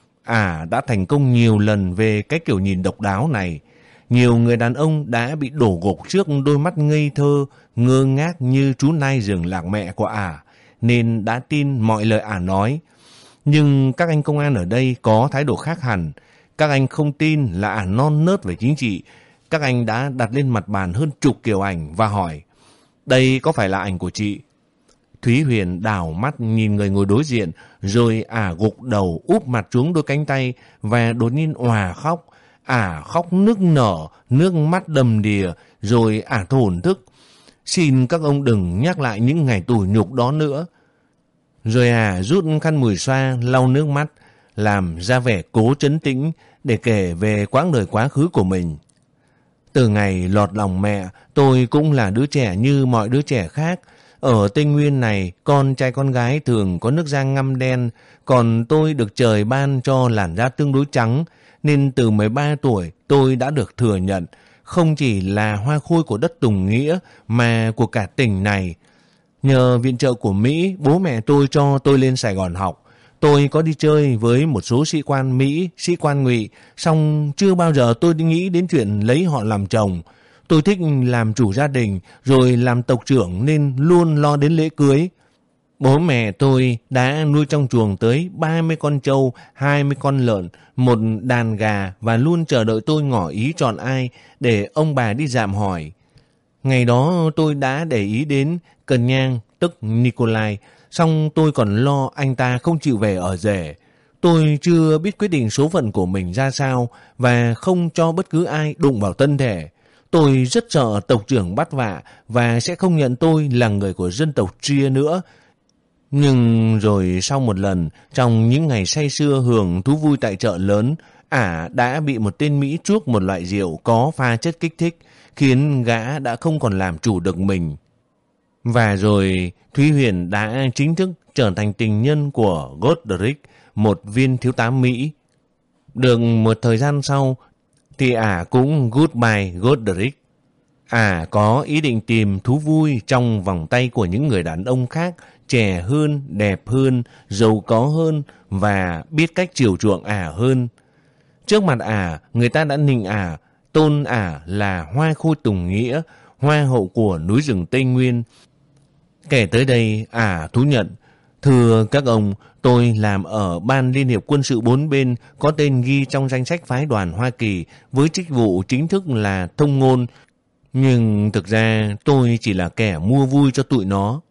A: À đã thành công nhiều lần về cái kiểu nhìn độc đáo này. Nhiều người đàn ông đã bị đổ gục trước đôi mắt ngây thơ, ngơ ngác như chú nai rừng lạc mẹ của Ả, nên đã tin mọi lời Ả nói. Nhưng các anh công an ở đây có thái độ khác hẳn. Các anh không tin là Ả non nớt về chính trị. Các anh đã đặt lên mặt bàn hơn chục kiểu ảnh và hỏi, đây có phải là ảnh của chị? Thúy Huyền đảo mắt nhìn người ngồi đối diện, rồi Ả gục đầu úp mặt xuống đôi cánh tay và đột nhiên òa khóc. Ả khóc nức nở, nước mắt đầm đìa, rồi Ả thổn thức. Xin các ông đừng nhắc lại những ngày tủi nhục đó nữa. Rồi Ả rút khăn mùi xoa lau nước mắt, làm ra vẻ cố trấn tĩnh để kể về quãng đời quá khứ của mình. Từ ngày lọt lòng mẹ, tôi cũng là đứa trẻ như mọi đứa trẻ khác. Ở Tây Nguyên này, con trai con gái thường có nước da ngăm đen, còn tôi được trời ban cho làn da tương đối trắng, nên từ mười ba tuổi tôi đã được thừa nhận, không chỉ là hoa khôi của đất Tùng Nghĩa mà của cả tỉnh này. Nhờ viện trợ của Mỹ, bố mẹ tôi cho tôi lên Sài Gòn học. Tôi có đi chơi với một số sĩ quan Mỹ, sĩ quan Ngụy, song chưa bao giờ tôi nghĩ đến chuyện lấy họ làm chồng. Tôi thích làm chủ gia đình, rồi làm tộc trưởng nên luôn lo đến lễ cưới. Bố mẹ tôi đã nuôi trong chuồng tới ba mươi con trâu, hai mươi con lợn, một đàn gà và luôn chờ đợi tôi ngỏ ý chọn ai để ông bà đi dạm hỏi. Ngày đó tôi đã để ý đến Cần Nhang, tức Nikolai, song tôi còn lo anh ta không chịu về ở rể. Tôi chưa biết quyết định số phận của mình ra sao và không cho bất cứ ai đụng vào thân thể. Tôi rất sợ tộc trưởng bắt vạ và sẽ không nhận tôi là người của dân tộc Chia nữa. Nhưng rồi sau một lần, trong những ngày say sưa hưởng thú vui tại chợ lớn, Ả đã bị một tên Mỹ chuốc một loại rượu có pha chất kích thích, khiến gã đã không còn làm chủ được mình. Và rồi Thúy Huyền đã chính thức trở thành tình nhân của Godric, một viên thiếu tá Mỹ. Được một thời gian sau thì Ả cũng goodbye Godric. Ả có ý định tìm thú vui trong vòng tay của những người đàn ông khác, trẻ hơn, đẹp hơn, giàu có hơn và biết cách chiều chuộng Ả hơn. Trước mặt Ả, người ta đã nịnh Ả, tôn Ả là hoa khôi Tùng Nghĩa, hoa hậu của núi rừng Tây Nguyên. Kể tới đây, Ả thú nhận, thưa các ông, tôi làm ở Ban Liên hiệp Quân sự bốn bên có tên ghi trong danh sách phái đoàn Hoa Kỳ với chức vụ chính thức là thông ngôn, nhưng thực ra tôi chỉ là kẻ mua vui cho tụi nó.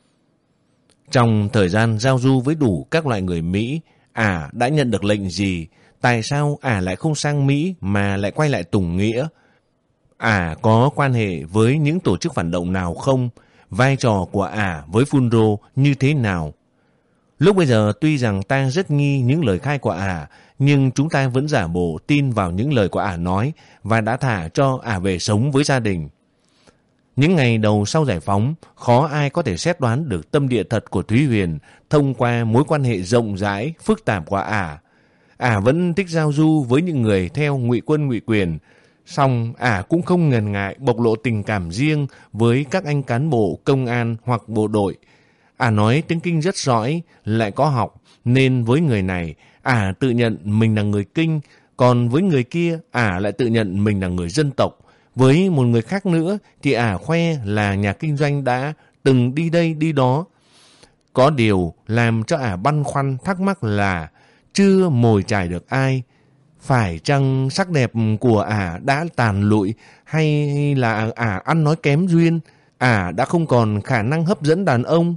A: Trong thời gian giao du với đủ các loại người Mỹ, Ả đã nhận được lệnh gì? Tại sao Ả lại không sang Mỹ mà lại quay lại Tùng Nghĩa? Ả có quan hệ với những tổ chức phản động nào không? Vai trò của Ả với Phunro như thế nào? Lúc bây giờ tuy rằng ta rất nghi những lời khai của Ả, nhưng chúng ta vẫn giả bộ tin vào những lời của Ả nói và đã thả cho Ả về sống với gia đình. Những ngày đầu sau giải phóng, khó ai có thể xét đoán được tâm địa thật của Thúy Huyền thông qua mối quan hệ rộng rãi, phức tạp của Ả. Ả vẫn thích giao du với những người theo ngụy quân ngụy quyền, song Ả cũng không ngần ngại bộc lộ tình cảm riêng với các anh cán bộ công an hoặc bộ đội. Ả nói tiếng Kinh rất giỏi, lại có học, nên với người này, Ả tự nhận mình là người Kinh, còn với người kia, Ả lại tự nhận mình là người dân tộc. Với một người khác nữa thì Ả khoe là nhà kinh doanh đã từng đi đây đi đó. Có điều làm cho ả băn khoăn thắc mắc là chưa mồi chài được ai. Phải chăng sắc đẹp của ả đã tàn lụi, hay là ả ăn nói kém duyên, ả đã không còn khả năng hấp dẫn đàn ông?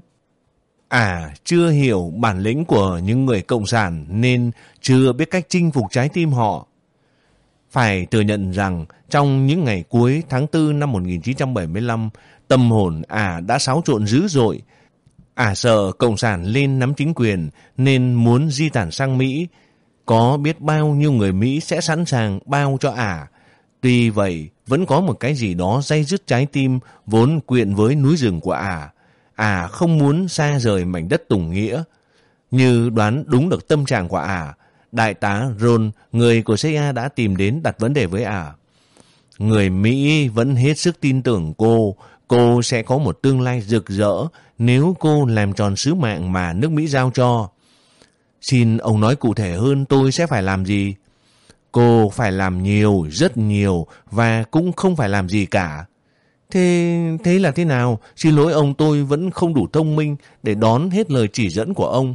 A: Ả chưa hiểu bản lĩnh của những người cộng sản nên chưa biết cách chinh phục trái tim họ. Phải thừa nhận rằng trong những ngày cuối tháng tư năm một nghìn chín trăm bảy mươi lăm, tâm hồn ả đã xáo trộn dữ dội. Ả sợ cộng sản lên nắm chính quyền nên muốn di tản sang Mỹ. Có biết bao nhiêu người Mỹ sẽ sẵn sàng bao cho ả. Tuy vậy, vẫn có một cái gì đó day dứt trái tim vốn quyện với núi rừng của ả. Ả không muốn xa rời mảnh đất Tùng Nghĩa. Như đoán đúng được tâm trạng của ả, đại tá Ron, người của xê i a đã tìm đến đặt vấn đề với ả. Người Mỹ vẫn hết sức tin tưởng cô. Cô sẽ có một tương lai rực rỡ nếu cô làm tròn sứ mạng mà nước Mỹ giao cho. Xin ông nói cụ thể hơn tôi sẽ phải làm gì? Cô phải làm nhiều, rất nhiều và cũng không phải làm gì cả. Thế, thế là thế nào? Xin lỗi ông, tôi vẫn không đủ thông minh để đón hết lời chỉ dẫn của ông.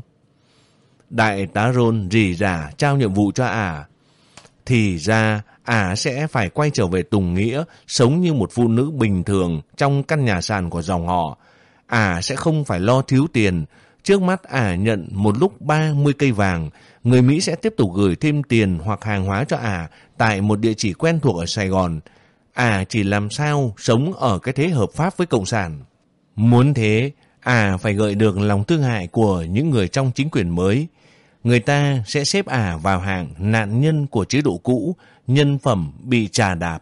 A: Đại tá Ron rỉ rả trao nhiệm vụ cho ả. Thì ra ả sẽ phải quay trở về Tùng Nghĩa, sống như một phụ nữ bình thường trong căn nhà sàn của dòng họ. Ả sẽ không phải lo thiếu tiền. Trước mắt ả nhận một lúc ba mươi cây vàng. Người Mỹ sẽ tiếp tục gửi thêm tiền hoặc hàng hóa cho ả tại một địa chỉ quen thuộc ở Sài Gòn. Ả chỉ làm sao sống ở cái thế hợp pháp với Cộng sản. Muốn thế, ả phải gợi được lòng thương hại của những người trong chính quyền mới. Người ta sẽ xếp ả vào hàng nạn nhân của chế độ cũ, nhân phẩm bị trà đạp.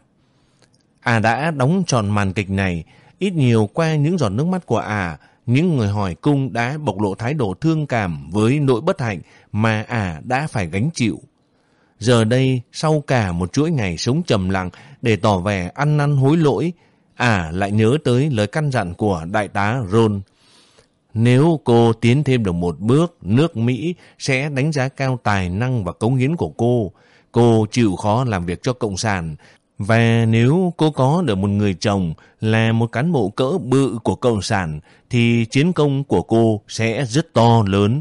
A: Ả đã đóng tròn màn kịch này, ít nhiều qua những giọt nước mắt của ả. Những người hỏi cung đã bộc lộ thái độ thương cảm với nỗi bất hạnh mà ả đã phải gánh chịu. Giờ đây, sau cả một chuỗi ngày sống trầm lặng để tỏ vẻ ăn năn hối lỗi, ả lại nhớ tới lời căn dặn của đại tá Ron. Nếu cô tiến thêm được một bước, nước Mỹ sẽ đánh giá cao tài năng và cống hiến của cô. Cô chịu khó làm việc cho Cộng sản. Và nếu cô có được một người chồng là một cán bộ cỡ bự của Cộng sản thì chiến công của cô sẽ rất to lớn.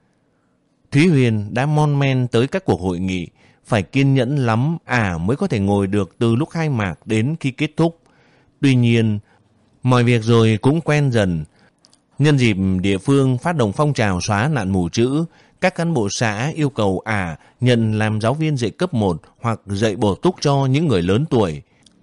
A: Thúy Huyền đã mon men tới các cuộc hội nghị. Phải kiên nhẫn lắm ả mới có thể ngồi được từ lúc khai mạc đến khi kết thúc. Tuy nhiên, mọi việc rồi cũng quen dần. Nhân dịp địa phương phát động phong trào xóa nạn mù chữ, các cán bộ xã yêu cầu ả nhận làm giáo viên dạy cấp một hoặc dạy bổ túc cho những người lớn tuổi.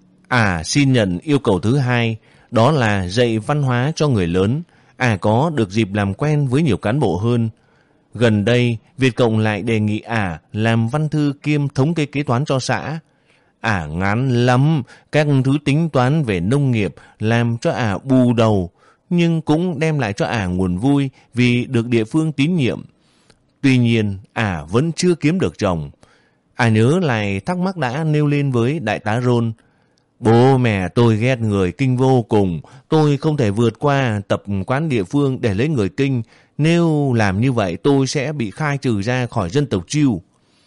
A: Ả xin nhận yêu cầu thứ hai, đó là dạy văn hóa cho người lớn. Ả có được dịp làm quen với nhiều cán bộ hơn. Gần đây, Việt Cộng lại đề nghị ả làm văn thư kiêm thống kê kế toán cho xã. Ả ngán lắm, các thứ tính toán về nông nghiệp làm cho ả bù đầu, nhưng cũng đem lại cho ả nguồn vui vì được địa phương tín nhiệm. Tuy nhiên, ả vẫn chưa kiếm được chồng. Ả nhớ lại thắc mắc đã nêu lên với đại tá Ron. Bố mẹ tôi ghét người Kinh vô cùng, tôi không thể vượt qua tập quán địa phương để lấy người Kinh. Nếu làm như vậy tôi sẽ bị khai trừ ra khỏi dân tộc Chiêu.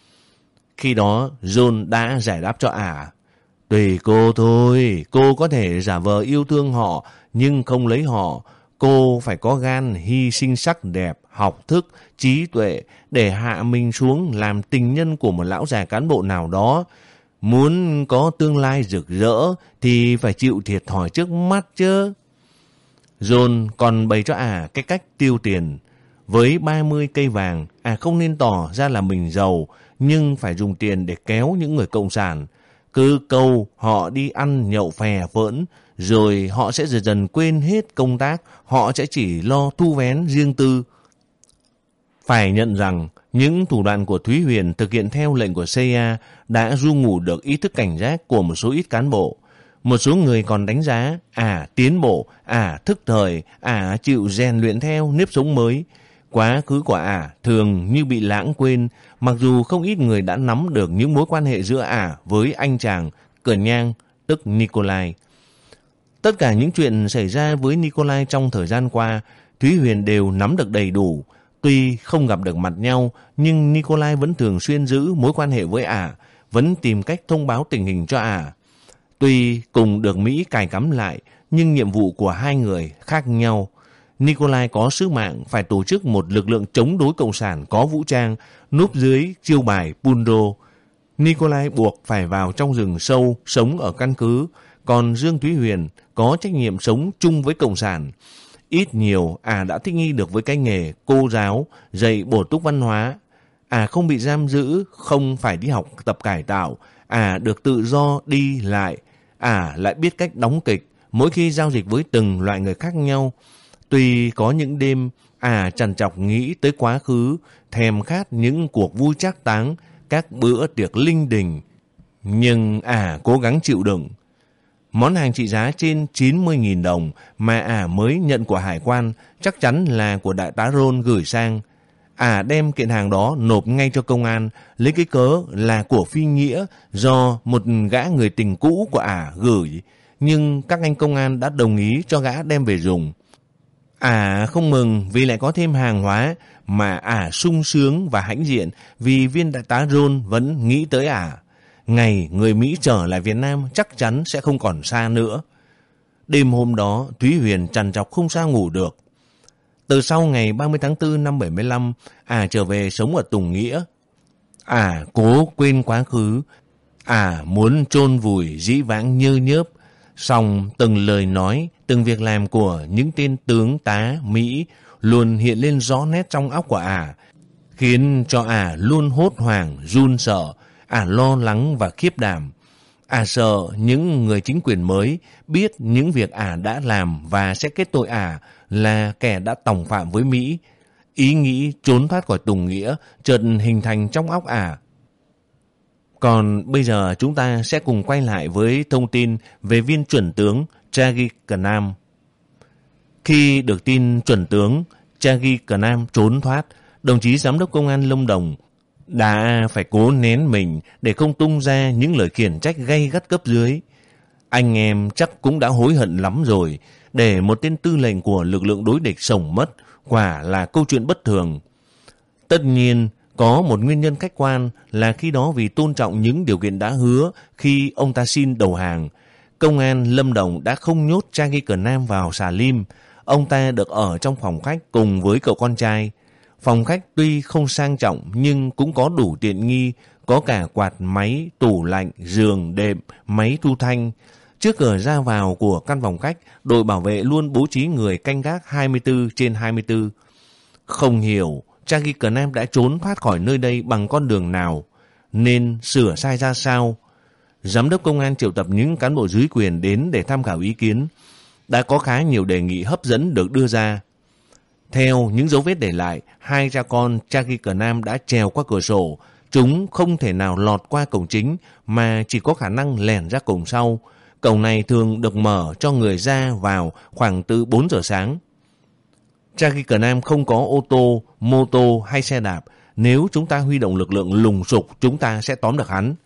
A: Khi đó John đã giải đáp cho ả. Tùy cô thôi, cô có thể giả vờ yêu thương họ nhưng không lấy họ. Cô phải có gan hy sinh sắc đẹp, học thức, trí tuệ để hạ mình xuống làm tình nhân của một lão già cán bộ nào đó. Muốn có tương lai rực rỡ thì phải chịu thiệt thòi trước mắt chứ. John còn bày cho ả cái cách tiêu tiền. Với ba mươi cây vàng, ả không nên tỏ ra là mình giàu, nhưng phải dùng tiền để kéo những người cộng sản. Cứ câu họ đi ăn nhậu phè phỡn, rồi họ sẽ dần dần quên hết công tác, họ sẽ chỉ lo thu vén riêng tư. Phải nhận rằng, những thủ đoạn của Thúy Huyền thực hiện theo lệnh của xê i a đã ru ngủ được ý thức cảnh giác của một số ít cán bộ. Một số người còn đánh giá, à tiến bộ, à thức thời, à chịu rèn luyện theo nếp sống mới. Quá khứ của ả thường như bị lãng quên, mặc dù không ít người đã nắm được những mối quan hệ giữa ả với anh chàng Cờ Nhang, tức Nikolai. Tất cả những chuyện xảy ra với Nikolai trong thời gian qua, Thúy Huyền đều nắm được đầy đủ. Tuy không gặp được mặt nhau, nhưng Nikolai vẫn thường xuyên giữ mối quan hệ với ả, vẫn tìm cách thông báo tình hình cho ả. Tuy cùng được Mỹ cài cắm lại, nhưng nhiệm vụ của hai người khác nhau. Nikolai có sứ mạng phải tổ chức một lực lượng chống đối cộng sản có vũ trang núp dưới chiêu bài Punro. Nikolai buộc phải vào trong rừng sâu sống ở căn cứ, còn Dương Thúy Huyền có trách nhiệm sống chung với cộng sản. Ít nhiều ả à đã thích nghi được với cái nghề cô giáo dạy bổ túc văn hóa. Ả à không bị giam giữ, không phải đi học tập cải tạo. Ả à được tự do đi lại. Ả à lại biết cách đóng kịch mỗi khi giao dịch với từng loại người khác nhau. Tuy có những đêm Ả à trằn trọc nghĩ tới quá khứ, thèm khát những cuộc vui trác táng, các bữa tiệc linh đình, nhưng Ả à cố gắng chịu đựng. Món hàng trị giá trên chín mươi nghìn đồng mà Ả à mới nhận của hải quan chắc chắn là của đại tá Rôn gửi sang. Ả à đem kiện hàng đó nộp ngay cho công an, lấy cái cớ là của Phi Nghĩa do một gã người tình cũ của Ả à gửi, nhưng các anh công an đã đồng ý cho gã đem về dùng. Ả à không mừng vì lại có thêm hàng hóa, mà Ả à sung sướng và hãnh diện vì viên đại tá Rôn vẫn nghĩ tới Ả. À. Ngày người Mỹ trở lại Việt Nam chắc chắn sẽ không còn xa nữa. Đêm hôm đó, Thúy Huyền trằn trọc không sao ngủ được. Từ sau ngày ba mươi tháng tư năm bảy mươi lăm, Ả à trở về sống ở Tùng Nghĩa. Ả à cố quên quá khứ. Ả à muốn chôn vùi dĩ vãng nhơ nhớp. Song từng lời nói, từng việc làm của những tên tướng tá Mỹ luôn hiện lên rõ nét trong óc của Ả, khiến cho Ả luôn hốt hoảng, run sợ. Ả lo lắng và khiếp đảm. Ả sợ những người chính quyền mới biết những việc Ả đã làm và sẽ kết tội Ả là kẻ đã tòng phạm với Mỹ. Ý nghĩ trốn thoát khỏi Tùng Nghĩa chợt hình thành trong óc Ả. Còn bây giờ chúng ta sẽ cùng quay lại với thông tin về viên chuẩn tướng Chagi Knam. Khi được tin chuẩn tướng Chagi Knam trốn thoát, đồng chí giám đốc công an Lâm Đồng đã phải cố nén mình để không tung ra những lời khiển trách gay gắt cấp dưới. Anh em chắc cũng đã hối hận lắm rồi, để một tên tư lệnh của lực lượng đối địch sống mất, quả là câu chuyện bất thường. Tất nhiên, có một nguyên nhân khách quan là khi đó vì tôn trọng những điều kiện đã hứa khi ông ta xin đầu hàng, công an Lâm Đồng đã không nhốt Chagi Knam vào xà lim. Ông ta được ở trong phòng khách cùng với cậu con trai. Phòng khách tuy không sang trọng nhưng cũng có đủ tiện nghi, có cả quạt máy, tủ lạnh, giường, đệm, máy thu thanh. Trước cửa ra vào của căn phòng khách, đội bảo vệ luôn bố trí người canh gác hai mươi tư trên hai mươi tư. Không hiểu Chagi Knam đã trốn thoát khỏi nơi đây bằng con đường nào, nên sửa sai ra sao. Giám đốc công an triệu tập những cán bộ dưới quyền đến để tham khảo ý kiến. Đã có khá nhiều đề nghị hấp dẫn được đưa ra. Theo những dấu vết để lại, hai cha con Chagi Knam đã trèo qua cửa sổ. Chúng không thể nào lọt qua cổng chính mà chỉ có khả năng lẻn ra cổng sau. Cổng này thường được mở cho người ra vào khoảng từ bốn giờ sáng. Chagi Knam không có ô tô, mô tô hay xe đạp. Nếu chúng ta huy động lực lượng lùng sục, chúng ta sẽ tóm được hắn.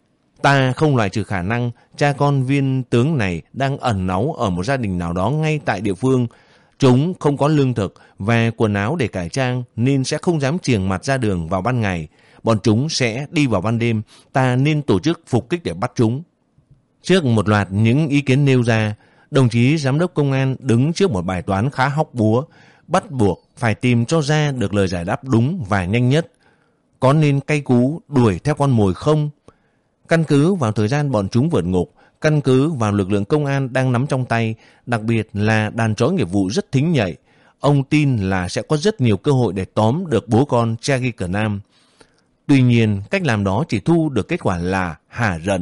A: Ta không loại trừ khả năng cha con viên tướng này đang ẩn náu ở một gia đình nào đó ngay tại địa phương. Chúng không có lương thực và quần áo để cải trang nên sẽ không dám chìng mặt ra đường vào ban ngày. Bọn chúng sẽ đi vào ban đêm. Ta nên tổ chức phục kích để bắt chúng. Trước một loạt những ý kiến nêu ra, đồng chí giám đốc công an đứng trước một bài toán khá hóc búa, bắt buộc phải tìm cho ra được lời giải đáp đúng và nhanh nhất. Có nên cay cú đuổi theo con mồi không? Căn cứ vào thời gian bọn chúng vượt ngục, căn cứ vào lực lượng công an đang nắm trong tay, đặc biệt là đàn chó nghiệp vụ rất thính nhạy, ông tin là sẽ có rất nhiều cơ hội để tóm được bố con Chagi Knam. Tuy nhiên, cách làm đó chỉ thu được kết quả là hả giận.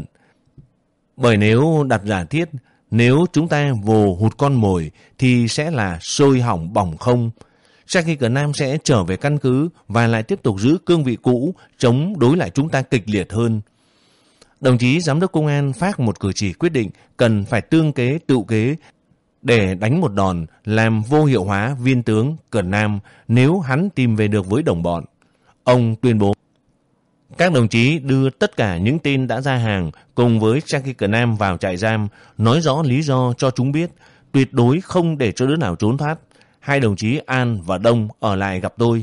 A: Bởi nếu đặt giả thiết, nếu chúng ta vồ hụt con mồi thì sẽ là sôi hỏng bỏng không. Chagi Knam sẽ trở về căn cứ và lại tiếp tục giữ cương vị cũ, chống đối lại chúng ta kịch liệt hơn. Đồng chí giám đốc công an phát một cử chỉ quyết định cần phải tương kế tự kế để đánh một đòn làm vô hiệu hóa viên tướng Knam nếu hắn tìm về được với đồng bọn. Ông tuyên bố các đồng chí đưa tất cả những tên đã ra hàng cùng với Chagi Knam vào trại giam, nói rõ lý do cho chúng biết, tuyệt đối không để cho đứa nào trốn thoát. Hai đồng chí An và Đông ở lại gặp tôi.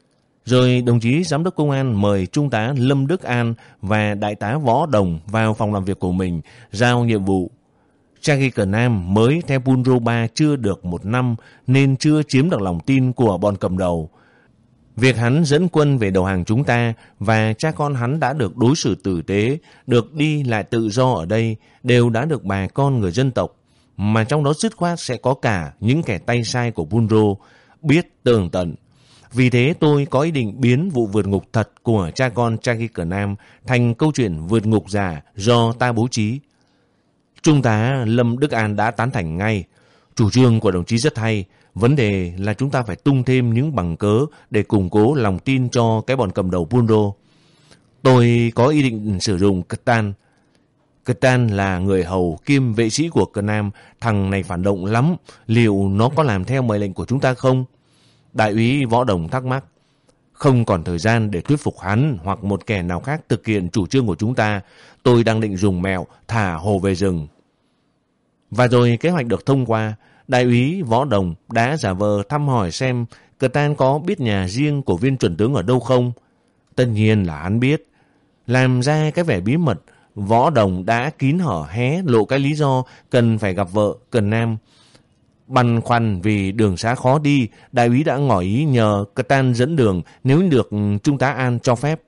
A: Rồi đồng chí giám đốc công an mời trung tá Lâm Đức An và đại tá Võ Đồng vào phòng làm việc của mình, giao nhiệm vụ. Chagikar Nam mới theo Punro ba chưa được một năm nên chưa chiếm được lòng tin của bọn cầm đầu. Việc hắn dẫn quân về đầu hàng chúng ta và cha con hắn đã được đối xử tử tế, được đi lại tự do ở đây, đều đã được bà con người dân tộc, mà trong đó dứt khoát sẽ có cả những kẻ tay sai của Punro, biết tường tận. Vì thế tôi có ý định biến vụ vượt ngục thật của cha con Chagikar Nam thành câu chuyện vượt ngục giả do ta bố trí. Trung tá Lâm Đức An đã tán thành ngay. Chủ trương của đồng chí rất hay. Vấn đề là chúng ta phải tung thêm những bằng cớ để củng cố lòng tin cho cái bọn cầm đầu Punro. Tôi có ý định sử dụng Ketan. Ketan là người hầu kiêm vệ sĩ của Cơ Nam. Thằng này phản động lắm. Liệu nó có làm theo mệnh lệnh của chúng ta không? Đại úy Võ Đồng thắc mắc. Không còn thời gian để thuyết phục hắn hoặc một kẻ nào khác thực hiện chủ trương của chúng ta. Tôi đang định dùng mẹo thả hồ về rừng. Và rồi kế hoạch được thông qua. Đại úy Võ Đồng đã giả vờ thăm hỏi xem Ketan có biết nhà riêng của viên chuẩn tướng ở đâu không. Tất nhiên là hắn biết. Làm ra cái vẻ bí mật, Võ Đồng đã kín hở hé lộ cái lý do cần phải gặp vợ Cần Nam. Băn khoăn vì đường xá khó đi, đại úy đã ngỏ ý nhờ Ketan dẫn đường nếu được Trung tá An cho phép.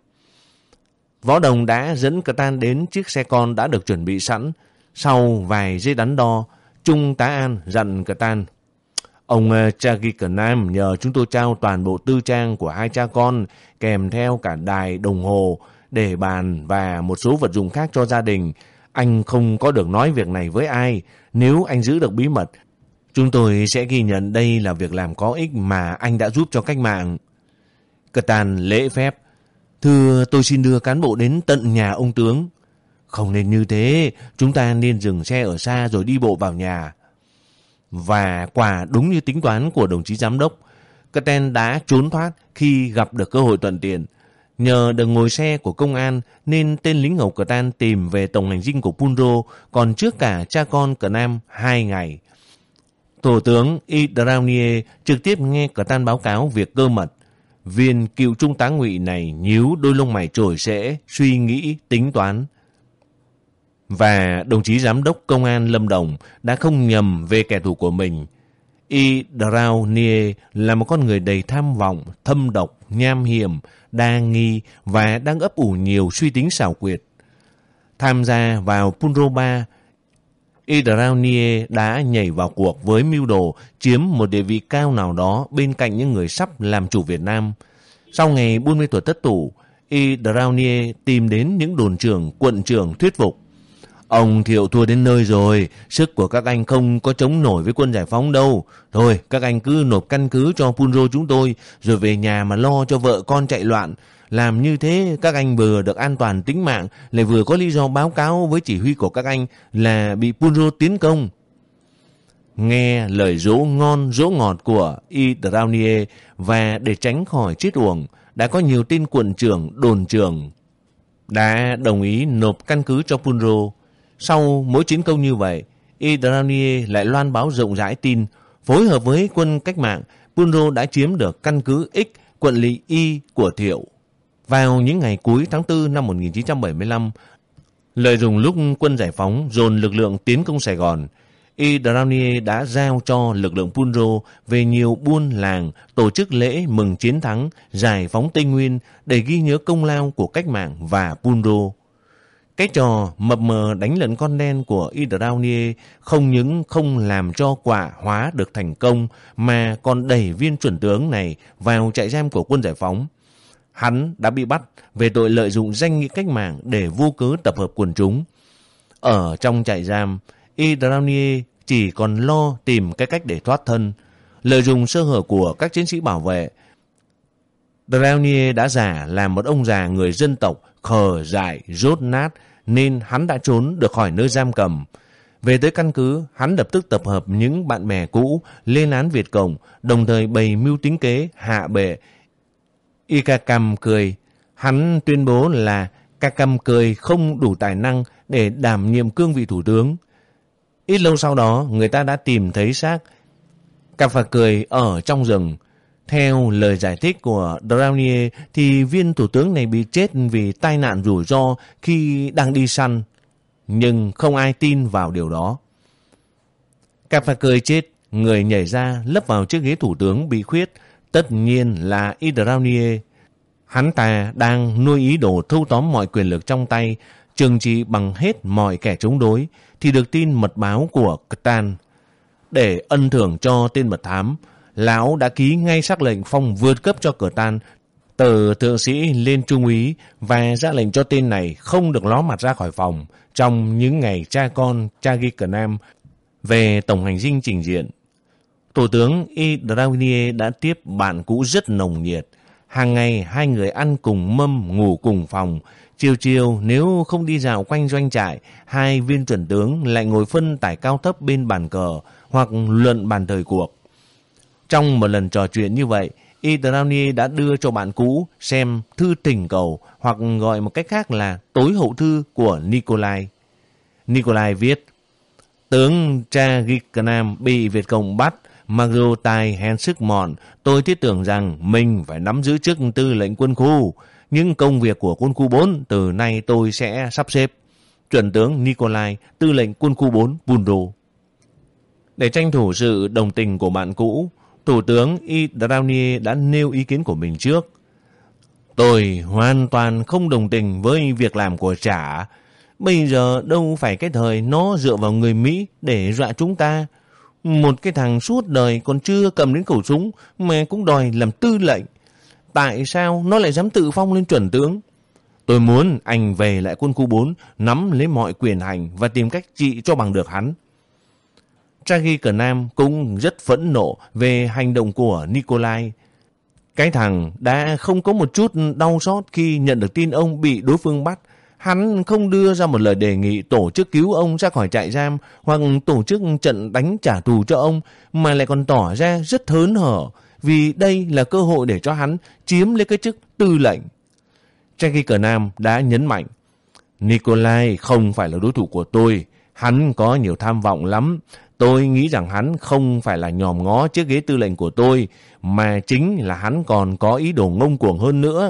A: Võ Đồng đã dẫn Ketan đến chiếc xe con đã được chuẩn bị sẵn. Sau vài giây đắn đo, Trung tá An dặn Ketan. Ông Chagikar Nam nhờ chúng tôi trao toàn bộ tư trang của hai cha con, kèm theo cả đài đồng hồ, để bàn và một số vật dụng khác cho gia đình. Anh không có được nói việc này với ai. Nếu anh giữ được bí mật, chúng tôi sẽ ghi nhận đây là việc làm có ích mà anh đã giúp cho cách mạng. Ketan lễ phép. Thưa, tôi xin đưa cán bộ đến tận nhà ông tướng. Không nên như thế, chúng ta nên dừng xe ở xa rồi đi bộ vào nhà. Và quả đúng như tính toán của đồng chí giám đốc, Ketan đã trốn thoát khi gặp được cơ hội thuận tiện. Nhờ được ngồi xe của công an nên tên lính hầu Ketan tìm về tổng hành dinh của Punro còn trước cả cha con Cơ Nam hai ngày. Thủ tướng Idraunie trực tiếp nghe Ketan báo cáo việc cơ mật. Viên cựu trung tá ngụy này nhíu đôi lông mày trồi xễ, suy nghĩ, tính toán. Và đồng chí giám đốc công an Lâm Đồng đã không nhầm về kẻ thù của mình. Idraunie là một con người đầy tham vọng, thâm độc, nham hiểm, đa nghi và đang ấp ủ nhiều suy tính xảo quyệt. Tham gia vào Punro ba, Idraunie đã nhảy vào cuộc với mưu đồ chiếm một địa vị cao nào đó bên cạnh những người sắp làm chủ Việt Nam. Sau ngày bốn mươi tuổi Tất Tủ, Idraunie tìm đến những đồn trưởng, quận trưởng thuyết phục. Ông Thiệu thua đến nơi rồi, sức của các anh không có chống nổi với quân giải phóng đâu. Thôi, các anh cứ nộp căn cứ cho Punro chúng tôi, rồi về nhà mà lo cho vợ con chạy loạn. Làm như thế, các anh vừa được an toàn tính mạng, lại vừa có lý do báo cáo với chỉ huy của các anh là bị Punro tiến công. Nghe lời dỗ ngon dỗ ngọt của Idraunie và để tránh khỏi chết uổng, đã có nhiều tên quận trưởng, đồn trưởng đã đồng ý nộp căn cứ cho Punro. Sau mỗi chiến công như vậy, Idraunie lại loan báo rộng rãi tin, phối hợp với quân cách mạng, Punro đã chiếm được căn cứ X, quận lỵ Y của Thiệu. Vào những ngày cuối tháng tư năm một nghìn chín trăm bảy mươi lăm, lợi dụng lúc quân giải phóng dồn lực lượng tiến công Sài Gòn, Idraunie đã giao cho lực lượng Punro về nhiều buôn làng tổ chức lễ mừng chiến thắng, giải phóng Tây Nguyên để ghi nhớ công lao của cách mạng và Punro. Cái trò mập mờ đánh lẫn con đen của Idraunie không những không làm cho quả hóa được thành công mà còn đẩy viên chuẩn tướng này vào trại giam của quân giải phóng. Hắn đã bị bắt về tội lợi dụng danh nghĩa cách mạng để vô cớ tập hợp quần chúng. Ở trong trại giam, Idraunie chỉ còn lo tìm cái cách để thoát thân. Lợi dụng sơ hở của các chiến sĩ bảo vệ, Idraunie đã giả làm một ông già người dân tộc khờ dại, rốt nát nên hắn đã trốn được khỏi nơi giam cầm. Về tới căn cứ, hắn lập tức tập hợp những bạn bè cũ lên án Việt Cộng, đồng thời bày mưu tính kế hạ bệ Ikakam cười. Hắn tuyên bố là Kakam cười không đủ tài năng để đảm nhiệm cương vị thủ tướng. Ít lâu sau đó, người ta đã tìm thấy xác Kafa cười ở trong rừng. Theo lời giải thích của Idraunie thì viên thủ tướng này bị chết vì tai nạn rủi ro khi đang đi săn. Nhưng không ai tin vào điều đó. Kappa cười chết, người nhảy ra lấp vào chiếc ghế thủ tướng bị khuyết, tất nhiên là Idraunie. Hắn ta đang nuôi ý đồ thâu tóm mọi quyền lực trong tay, trừng trị bằng hết mọi kẻ chống đối, thì được tin mật báo của Catan. Để ân thưởng cho tên mật thám, lão đã ký ngay sắc lệnh phong vượt cấp cho Catan từ thượng sĩ lên trung úy và ra lệnh cho tên này không được ló mặt ra khỏi phòng trong những ngày cha con Chagikernam về tổng hành dinh trình diện. Thủ tướng Idraunie đã tiếp bạn cũ rất nồng nhiệt. Hàng ngày hai người ăn cùng mâm, ngủ cùng phòng. Chiều chiều nếu không đi dạo quanh doanh trại, hai viên chuẩn tướng lại ngồi phân tải cao thấp bên bàn cờ hoặc luận bàn thời cuộc. Trong một lần trò chuyện như vậy, Idraunie đã đưa cho bạn cũ xem thư thỉnh cầu, hoặc gọi một cách khác là tối hậu thư của Nikolai. Nikolai viết: tướng Chagikernam bị Việt Cộng bắt, mặc dù tài hèn sức mọn, tôi thiết tưởng rằng mình phải nắm giữ chức tư lệnh quân khu. Những công việc của quân khu bốn từ nay tôi sẽ sắp xếp. Chuẩn tướng Nikolai, tư lệnh quân khu bốn Punro. Để tranh thủ sự đồng tình của bạn cũ, Thủ tướng Idraunie đã nêu ý kiến của mình trước. Tôi hoàn toàn không đồng tình với việc làm của Trả. Bây giờ đâu phải cái thời nó dựa vào người Mỹ để dọa chúng ta. Một cái thằng suốt đời còn chưa cầm đến khẩu súng mà cũng đòi làm tư lệnh. Tại sao nó lại dám tự phong lên chuẩn tướng? Tôi muốn anh về lại quân khu bốn, nắm lấy mọi quyền hành và tìm cách trị cho bằng được hắn. Chagikernam cũng rất phẫn nộ về hành động của Nikolai. Cái thằng đã không có một chút đau xót khi nhận được tin ông bị đối phương bắt. Hắn không đưa ra một lời đề nghị tổ chức cứu ông ra khỏi trại giam hoặc tổ chức trận đánh trả thù cho ông, mà lại còn tỏ ra rất hớn hở vì đây là cơ hội để cho hắn chiếm lấy cái chức tư lệnh. Chagikernam đã nhấn mạnh: Nikolai không phải là đối thủ của tôi. Hắn có nhiều tham vọng lắm. Tôi nghĩ rằng hắn không phải là nhòm ngó chiếc ghế tư lệnh của tôi, mà chính là hắn còn có ý đồ ngông cuồng hơn nữa.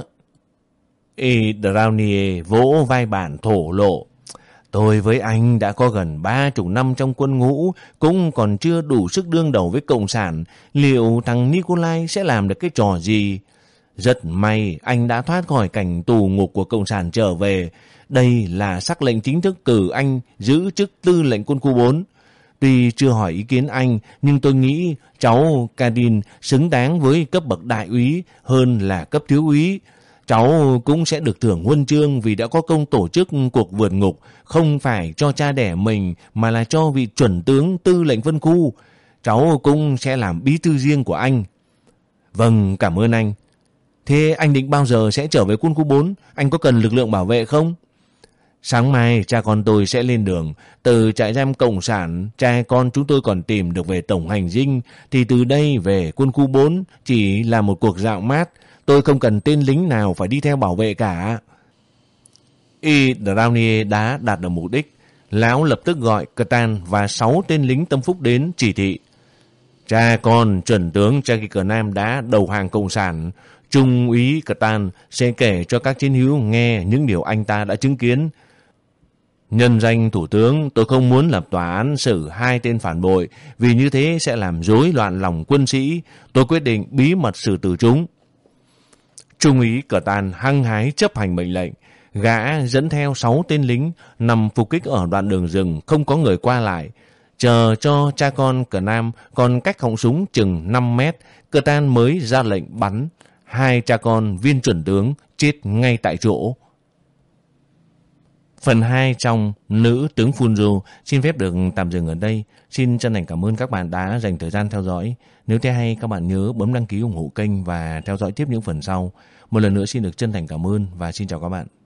A: Idraunie vỗ vai bạn thổ lộ: Tôi với anh đã có gần ba chục năm trong quân ngũ, cũng còn chưa đủ sức đương đầu với Cộng sản. Liệu thằng Nikolai sẽ làm được cái trò gì? Rất may anh đã thoát khỏi cảnh tù ngục của Cộng sản trở về. Đây là sắc lệnh chính thức cử anh giữ chức tư lệnh quân khu bốn. Tuy chưa hỏi ý kiến anh, nhưng tôi nghĩ cháu Kadin xứng đáng với cấp bậc đại úy hơn là cấp thiếu úy. Cháu cũng sẽ được thưởng huân chương vì đã có công tổ chức cuộc vượt ngục, không phải cho cha đẻ mình mà là cho vị chuẩn tướng tư lệnh phân khu. Cháu cũng sẽ làm bí thư riêng của anh. Vâng, cảm ơn anh. Thế anh định bao giờ sẽ trở về quân khu bốn? Anh có cần lực lượng bảo vệ không? Sáng mai cha con tôi sẽ lên đường. Từ trại giam Cộng sản, cha con chúng tôi còn tìm được về tổng hành dinh. Thì từ đây về quân khu bốn chỉ là một cuộc dạo mát. Tôi không cần tên lính nào phải đi theo bảo vệ cả. Idraunie đã đạt được mục đích. Lão lập tức gọi Catan và sáu tên lính tâm phúc đến chỉ thị: Cha con chuẩn tướng Chagikernam đã đầu hàng Cộng sản. Trung úy Catan sẽ kể cho các chiến hữu nghe những điều anh ta đã chứng kiến. Nhân danh thủ tướng, tôi không muốn lập tòa án xử hai tên phản bội, vì như thế sẽ làm rối loạn lòng quân sĩ. Tôi quyết định bí mật xử tử chúng. Trung úy Catan hăng hái chấp hành mệnh lệnh. Gã dẫn theo sáu tên lính nằm phục kích ở đoạn đường rừng không có người qua lại. Chờ cho cha con Cernam còn cách họng súng chừng năm mét, Catan mới ra lệnh bắn. Hai cha con viên chuẩn tướng chết ngay tại chỗ. Phần hai trong Nữ tướng Punro xin phép được tạm dừng ở đây. Xin chân thành cảm ơn các bạn đã dành thời gian theo dõi. Nếu thấy hay, các bạn nhớ bấm đăng ký ủng hộ kênh và theo dõi tiếp những phần sau. Một lần nữa xin được chân thành cảm ơn và xin chào các bạn.